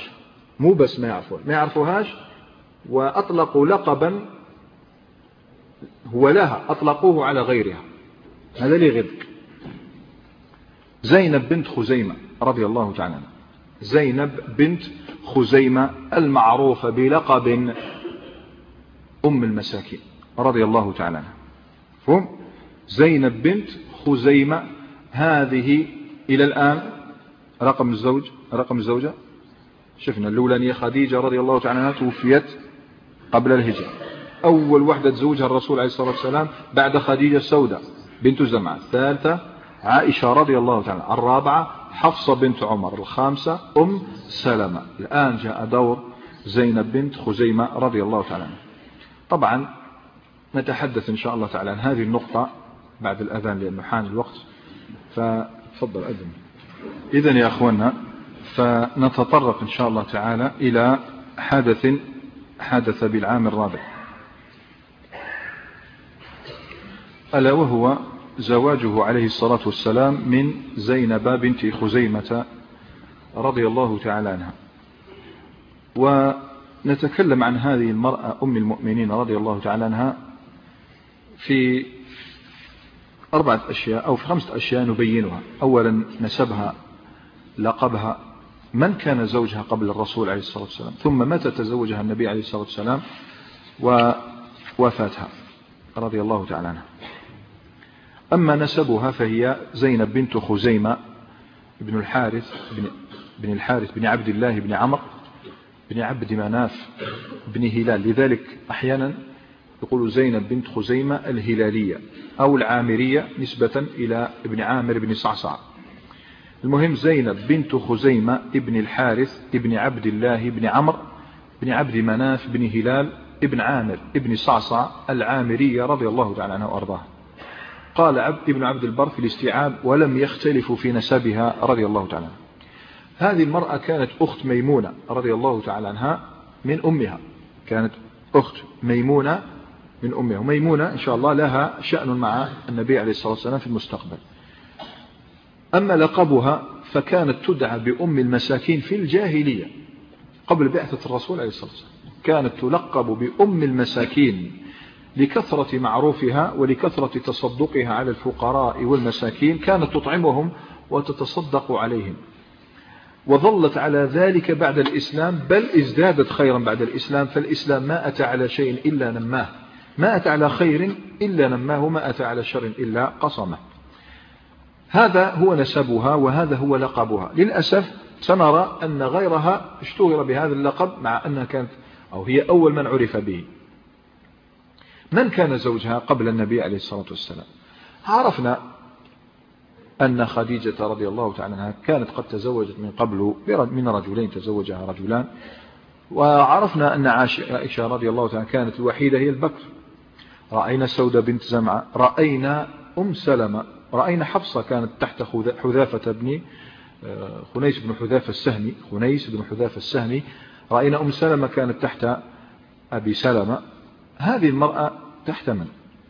يعرفوهاش وأطلقوا لقبا هو لها أطلقوه على غيرها. هذا لي غذك. زينب بنت خزيمة رضي الله تعالى عنها، زينب بنت خزيمة المعروفة بلقب أم المساكين رضي الله تعالى عنها. فهم؟ زينب بنت خزيمة هذه إلى الآن رقم الزوجة شفنا الأولانية خديجة رضي الله تعالى عنها توفيت قبل الهجرة. أول واحدة تزوجها الرسول عليه الصلاة والسلام بعد خديجة سوداء بنت زمعة، الثالثة عائشة رضي الله تعالى، الرابعة حفصة بنت عمر، الخامسة أم سلمة. الآن جاء دور زينب بنت خزيمة رضي الله تعالى. طبعا نتحدث إن شاء الله تعالى عن هذه النقطة بعد الأذان لأنه حان الوقت، فتفضل أذن. إذن يا أخوانا فنتطرق إن شاء الله تعالى إلى حدث بالعام الرابع، ألا وهو زواجه عليه الصلاة والسلام من زينب بنت خزيمة رضي الله تعالى عنها. ونتكلم عن هذه المرأة أم المؤمنين رضي الله تعالى عنها في 4 أشياء أو في 5 أشياء نبينها. أولا نسبها، لقبها، من كان زوجها قبل الرسول عليه الصلاة والسلام، ثم متى تزوجها النبي عليه الصلاة والسلام، ووفاتها رضي الله تعالى عنها. أما نسبها فهي زينب بنت خزيمة بن الحارث بن عبد الله بن عمرو بن عبد مناف بن هلال. لذلك أحيانا يقول زينب بنت خزيمة الهلالية أو العامرية نسبة إلى ابن عامر بن صعصع. المهم زينب بنت خزيمة ابن الحارث ابن عبد الله بن عمرو بن عبد مناف بن هلال ابن عامر ابن صعصع العامرية رضي الله تعالى عنها وأرضاها. قال ابن عبد البر في الاستيعاب ولم يختلفوا في نسبها رضي الله تعالى عنها. هذه المرأة كانت أخت ميمونة رضي الله تعالى عنها من أمها، كانت أخت ميمونة من أمها، وميمونة إن شاء الله لها شأن مع النبي عليه الصلاة والسلام في المستقبل. أما لقبها فكانت تدعى بأم المساكين في الجاهلية قبل بعثة الرسول عليه الصلاة والسلام، كانت تلقب بأم المساكين لكثرة معروفها ولكثرة تصدقها على الفقراء والمساكين، كانت تطعمهم وتتصدق عليهم، وظلت على ذلك بعد الإسلام، بل ازدادت خيرا بعد الإسلام. فالإسلام ما أتى على شيء إلا نماه، ما أتى على خير إلا نماه، ما أتى على شر إلا قصمه. هذا هو نسبها وهذا هو لقبها. للأسف سنرى أن غيرها اشتهر بهذا اللقب مع أنها كانت أو هي أول من عرف به. من كان زوجها قبل النبي عليه الصلاة والسلام؟ عرفنا أن خديجة رضي الله تعالى عنها كانت قد تزوجت من قبل من رجلين، تزوجها رجلان. وعرفنا أن عائشة رضي الله تعالى كانت الوحيدة هي البكر. رأينا سودة بنت زمعة، رأينا أم سلمة، رأينا حفصة كانت تحت حذافة بن خنيس بن حذافة السهمي، رأينا أم سلمة كانت تحت أبي سلمة. هذه المرأة تحت من؟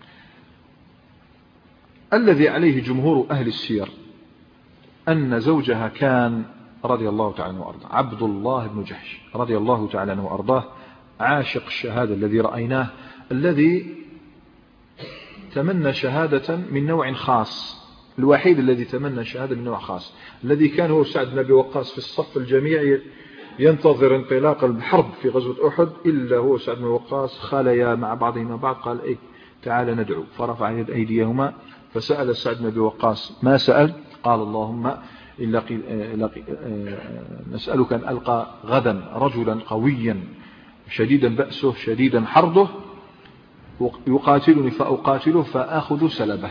الذي عليه جمهور أهل السير أن زوجها كان رضي الله تعالى عنه وأرضاه عبد الله بن جحش رضي الله تعالى عنه وأرضاه، عاشق الشهادة الذي رأيناه، الذي تمنى شهادة من نوع خاص، الوحيد الذي تمنى شهادة من نوع خاص، الذي كان هو سعد بن أبي وقاص في الصف الجميع ينتظر انطلاق الحرب في غزوة أحد، إلا هو سعد بن وقاص خاليا مع بعضهما بعض، قال إيه تعال ندعو، فرفع يد أيديهما فسأل سعد بن أبي وقاص ما سأل؟ قال اللهم نسألك أن ألقى غدا رجلا قويا شديدا بأسه شديدا حرضه يقاتلني فأقاتله فأخذ سلبه.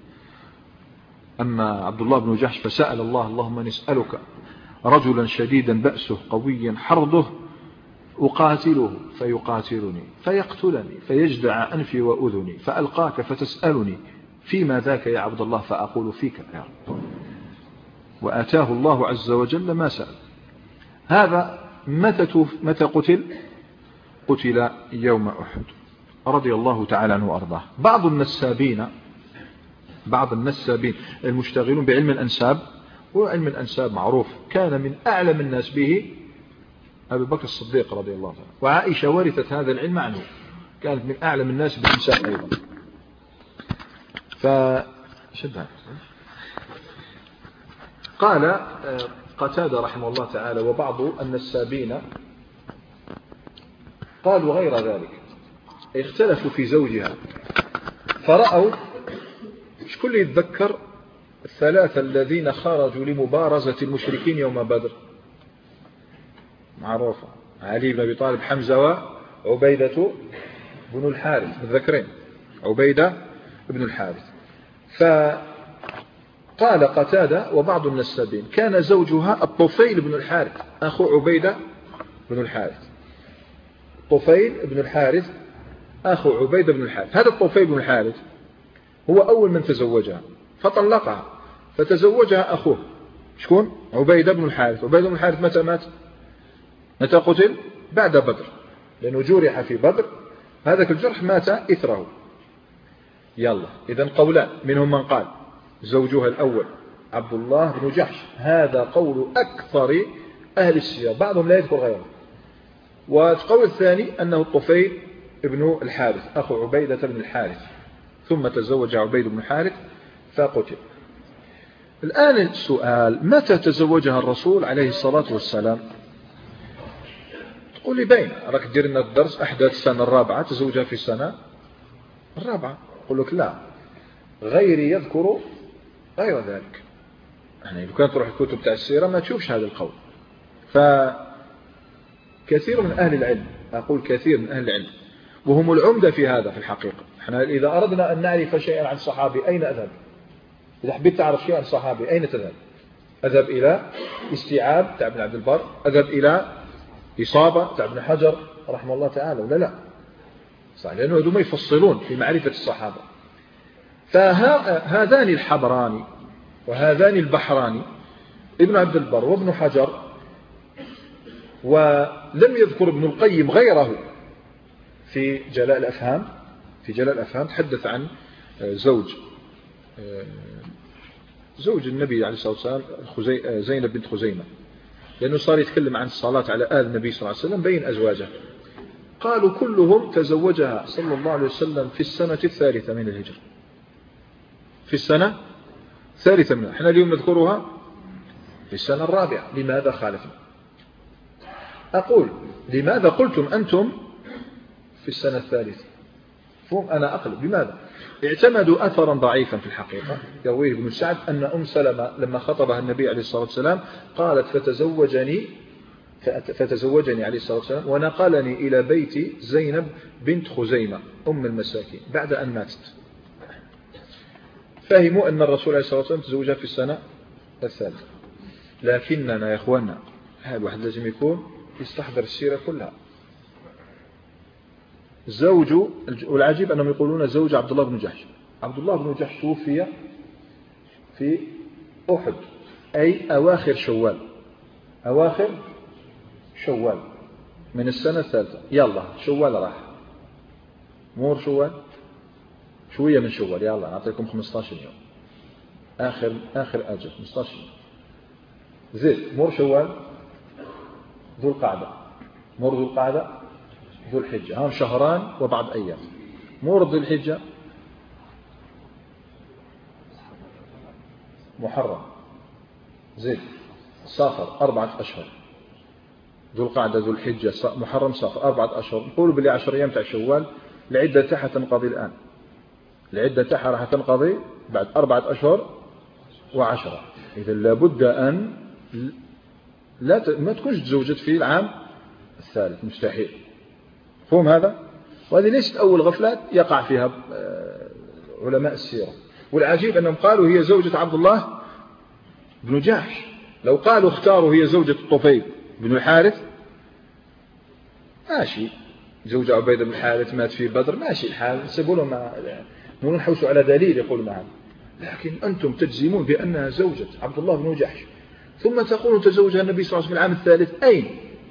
أما عبد الله بن جحش فسأل الله اللهم نسألك رجلا شديدا بأسه قويا حرضه أقاتله فيقاتلني فيقتلني فيجدع أنفي وأذني فألقاك فتسألني فيما ذاك يا عبد الله فأقول فيك يا رب. وآتاه الله عز وجل ما سأل. هذا متى قتل؟ قتل يوم أحد رضي الله تعالى عنه وأرضاه. بعض النسابين المشتغلون بعلم الأنساب، وعلم الأنساب معروف كان من أعلم الناس به أبي بكر الصديق رضي الله عنه، وعائشة ورثت هذا العلم عنه، كانت من أعلم الناس بالأنساب أيضا. قال قتادة رحمه الله تعالى وبعض النسابين قالوا غير ذلك، اختلفوا في زوجها فرأوا شكون يتذكر الثلاثة الذين خرجوا لمبارزة المشركين يوم بدر؟ معروفة، علي بن أبي طالب، حمزة، وعبيدة بن الحارث، متذكرين عبيدة بن الحارث. فقال قتادة وبعض النسابين كان زوجها الطفيل بن الحارث أخو عبيدة بن الحارث، طفيل بن الحارث أخو عبيدة بن الحارث. هذا الطفيل بن الحارث هو أول من تزوجها فطلقها، فتزوجها أخوه شكون؟ عبيدة بن الحارث. عبيدة بن الحارث متى مات؟ متى قتل؟ بعد بدر، لأنه جرح في بدر، هذاك الجرح مات إثره. يلا إذن قولان، منهم من قال زوجها الأول عبد الله بن جحش، هذا قول أكثر أهل السير، بعضهم لا يذكر غيره. والقول الثاني أنه الطفيل ابن الحارث أخو عبيدة بن الحارث، ثم تزوج عبيد بن الحارث فقتل. الآن السؤال، متى تزوجها الرسول عليه الصلاة والسلام؟ تقول لي باين، راك دير لنا الدرس أحداث السنة الرابعة، تزوجها في السنة الرابعة. أقول لك لا، غيري يذكر غير ذلك. يعني لو كانت تروح الكتب تاع السيرة ما تشوفش هذا القول. فكثير من أهل العلم، أقول كثير من أهل العلم، وهم العمدة في هذا في الحقيقة. احنا إذا أردنا أن نعرف شيئا عن الصحابي أين أذهب؟ إذا حبيت تعرف شيئا عن الصحابي أين تذهب؟ أذهب إلى استيعاب تاع ابن عبد البر، أذهب إلى إصابة تاع ابن حجر رحمه الله تعالى، ولا لا؟ صحيح، لأنه هذوما يفصلون في معرفة الصحابة. فهذان الحبران وهذان البحران ابن عبد البر وابن حجر، ولم يذكر ابن القيم غيره في جلاء الأفهام. في جلاء الأفهام تحدث عن زوج النبي عليه الصلاة والسلام زينب بنت خزيمة، لأنه صار يتكلم عن الصلاة على آل النبي صلى الله عليه وسلم بين أزواجه. قالوا كلهم تزوجها صلى الله عليه وسلم في السنة 3 من الهجرة، في السنة 3 منها. احنا اليوم نذكرها في السنة 4. لماذا خالفنا؟ أقول لماذا قلتم أنتم في السنة 3؟ فهم أنا أقلب. لماذا؟ اعتمدوا أثرا ضعيفا في الحقيقة يرويه ابن سعد أن أم سلمة لما خطبها النبي عليه الصلاة والسلام قالت فتزوجني عليه الصلاة والسلام ونقلني إلى بيت زينب بنت خزيمة أم المساكين بعد أن ماتت. فهموا أن الرسول عليه الصلاة والسلام تزوجها في السنة 3. لكننا يا إخواننا هذا الواحد لازم يكون يستحضر السيرة كلها. والعجيب أنهم يقولون زوج عبد الله بن جحش. عبد الله بن جحش توفي في أحد، أي أواخر شوال من السنة 3. يلا شوال راح، مور شوال شوية من شوال، يلا نعطيكم 15 يوم آخر أجل 15 يوم. زيد مور شوال، ذو القعدة، مور ذو القعدة، ذو الحجة، هم شهران وبعض أيام. مور ذو الحجة محرم، زيد صافر 4 أشهر، ذو القعدة ذو الحجة محرم صافر 4 أشهر. نقولوا باللي 10 أيام تاع شوال العدة تاعها تنقضي الآن، العدة تاعها راح تنقضي بعد 4 أشهر و10. إذا لابد أن ما تكونش تزوجت في العام 3، مستحيل. فهم هذا؟ وهذه ليست أول غفلات يقع فيها علماء السيرة. والعجيب أنهم قالوا هي زوجة عبد الله بن جحش. لو قالوا اختاروا هي زوجة الطفيل بن الحارث ماشي، زوج عبيد بن الحارث مات في بدر ماشي الحال، نسيبوا لهم نحوسوا على دليل يقول معهم. لكن أنتم تجزمون بأنها زوجة عبد الله بن جحش ثم تقولون تزوجها النبي صلى الله عليه وسلم العام 3. أين؟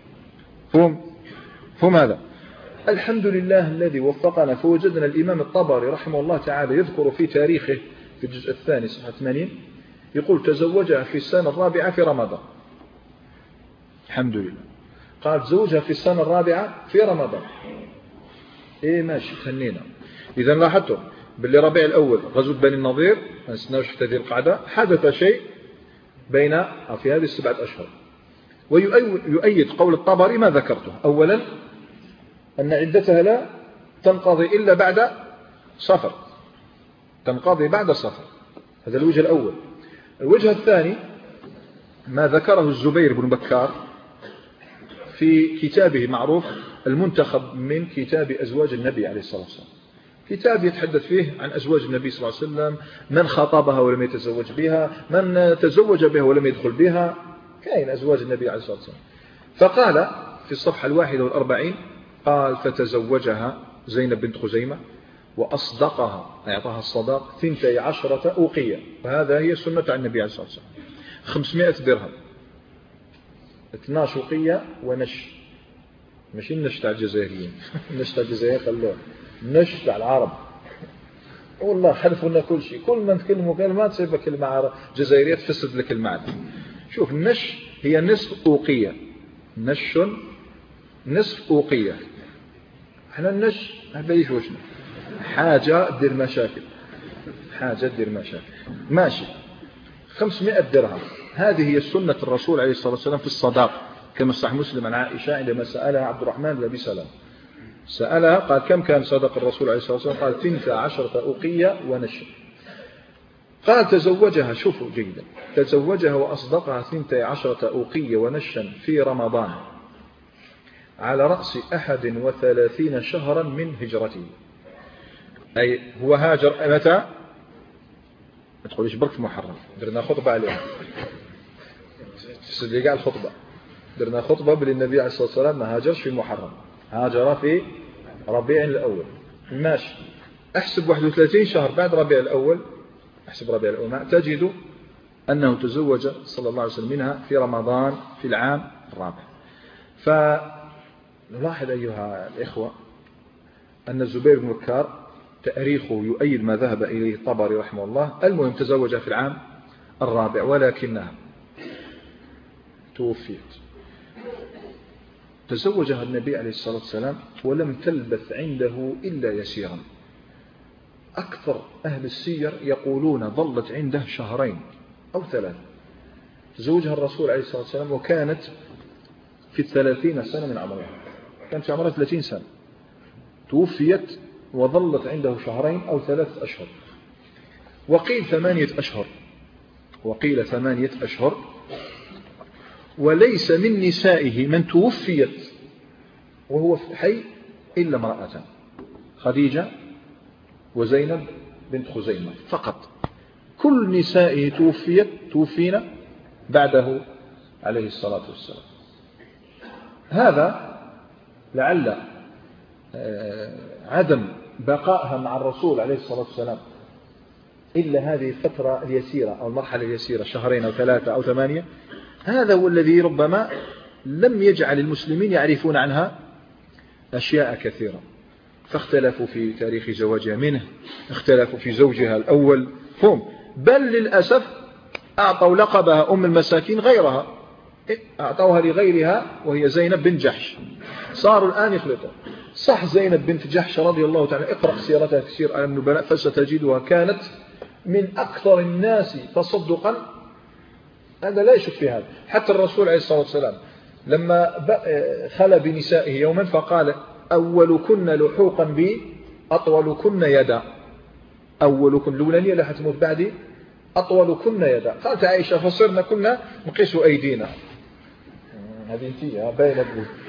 فهم هذا؟ الحمد لله الذي وفقنا فوجدنا الإمام الطبري رحمه الله تعالى يذكر في تاريخه في الجزء الثاني صفحة 80 يقول تزوجها في السنة 4 في رمضان. الحمد لله. قال تزوجها في السنة 4 في رمضان. إيه ماشي تهنينا. إذا لاحظتم باللي ربيع الأول غزوة بني النضير ما نستناوش حتى ذي القعدة حدث شيء بين في هذه 7 أشهر. ويؤيد قول الطبري ما ذكرته. أولا أن عدتها لا تنقضي إلا بعد صفر، تنقضي بعد صفر. هذا الوجه الأول. الوجه الثاني ما ذكره الزبير بن بكار في كتابه معروف المنتخب من كتاب أزواج النبي عليه الصلاة والسلام، كتاب يتحدث فيه عن أزواج النبي صلى الله عليه وسلم، من خطبها ولم يتزوج بها، من تزوج بها ولم يدخل بها، كاين أزواج النبي عليه الصلاة والسلام. فقال في الصفحة 41 قال فتزوجها زينب بنت خزيمة وأصدقها، أعطاها الصداق 12 أوقية، وهذا هي سنة عن النبي عليه الصلاة والسلام. 500 درهم، 12 أوقية ونش، ماشي النش تاع الجزائريين النش تاع الجزائر خلوه، النش تاع العرب. والله حلفوا لنا كل شيء، كل ما نتكلموا كلمات تصيب كلمة جزائرية تفسد لك المعنى. شوف النش هي نصف أوقية، نش نصف أوقية. احنا النش ما بيش وشنا حاجة دير مشاكل، حاجة دير مشاكل. ماشي 500 درهم، هذه هي سنة الرسول عليه الصلاة والسلام في الصداق، كما صح مسلم عن عائشة عندما سألها عبد الرحمن بن أبي سلام، سألها قال كم كان صدق الرسول عليه الصلاة والسلام؟ قال 12 أوقية ونش. قال تزوجها، شوفوا جيدا، تزوجها وأصدقها 12 أوقية ونشا في رمضان. على رأس 31 شهرا من هجرته. أي هو هاجر متى؟ ما تقوليش برك في محرم، درنا خطبة عليها تسد لي كاع الخطبة، درنا خطبة بلي النبي عليه الصلاة والسلام ما هاجرش في محرم، هاجر في ربيع الأول. ماشي، احسب 31 شهر بعد ربيع الأول، احسب ربيع الأول تجد أنه تزوج صلى الله عليه وسلم منها في رمضان في العام الرابع. فنلاحظ أيها الإخوة أن الزبير بن بكار تاريخه يؤيد ما ذهب إليه الطبري رحمه الله. المهم تزوج في العام الرابع، ولكنها توفيت. تزوجها النبي عليه الصلاة والسلام ولم تلبث عنده إلا يسيرا. أكثر أهل السير يقولون ظلت عنده شهرين أو 3. تزوجها الرسول عليه الصلاة والسلام وكانت في 30 سنة من عمرها، كانت في عمرها 30 سنة. توفيت وظلت عنده شهرين أو 3 أشهر، وقيل 8 أشهر، وقيل 8 أشهر. وليس من نسائه من توفيت وهو حي إلا امرأة، خديجة وزينب بنت خزيمة فقط. كل نسائه توفينا بعده عليه الصلاة والسلام. هذا لعل عدم بقائها مع الرسول عليه الصلاة والسلام إلا هذه الفترة اليسيرة أو المرحلة اليسيرة، 2 أو 3 أو 8، هذا هو الذي ربما لم يجعل المسلمين يعرفون عنها أشياء كثيرة. فاختلفوا في تاريخ زواجها منه، اختلفوا في زوجها الأول هم، بل للأسف أعطوا لقبها أم المساكين غيرها، أعطوها لغيرها وهي زينب بن جحش. صاروا الآن يخلطوا، صح زينب بنت جحش رضي الله تعالى، اقرأ سيرتها في سير أعلام النبلاء فستجدها كانت من أكثر الناس تصدقا، هذا لا يشك في هذا. حتى الرسول عليه الصلاة والسلام لما خلى بنسائه يوما فقال أولكن لحوقا بي أطولكن يدا، أولكن لولانية لا حتموت بعدي أطولكن يدا. قالت عائشة فصرنا كنا نقيس أيدينا، هذه انتية باينة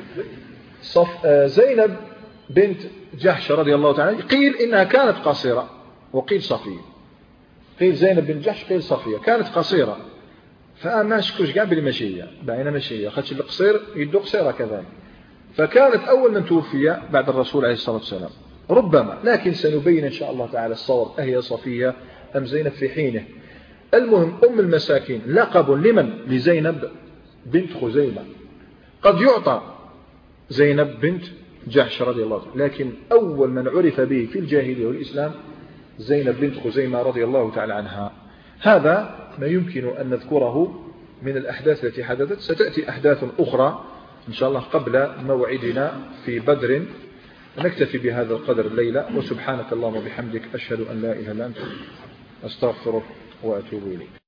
زينب بنت جحش رضي الله تعالى قيل إنها كانت قصيرة وقيل صفية، قيل زينب بنت جحش قيل صفية، كانت قصيرة. فما شكوش قاع بلي ماشية باينة ماشية، خاطش القصير يدو قصيرة كذلك. فكانت أول من توفي بعد الرسول عليه الصلاة والسلام ربما، لكن سنبين إن شاء الله تعالى الصواب أهي صفية أم زينب في حينه. المهم أم المساكين لقب لمن؟ لزينب بنت خزيمة. قد يعطى زينب بنت جحش رضي الله عنها، لكن أول من عرف به في الجاهلية والإسلام زينب بنت خزيمة رضي الله تعالى عنها. هذا ما يمكن أن نذكره من الأحداث التي حدثت. ستأتي أحداث أخرى إن شاء الله قبل موعدنا في بدر. نكتفي بهذا القدر الليلة، وسبحانك اللهم وبحمدك أشهد أن لا إله إلا أنت أستغفرك وأتوب إليك.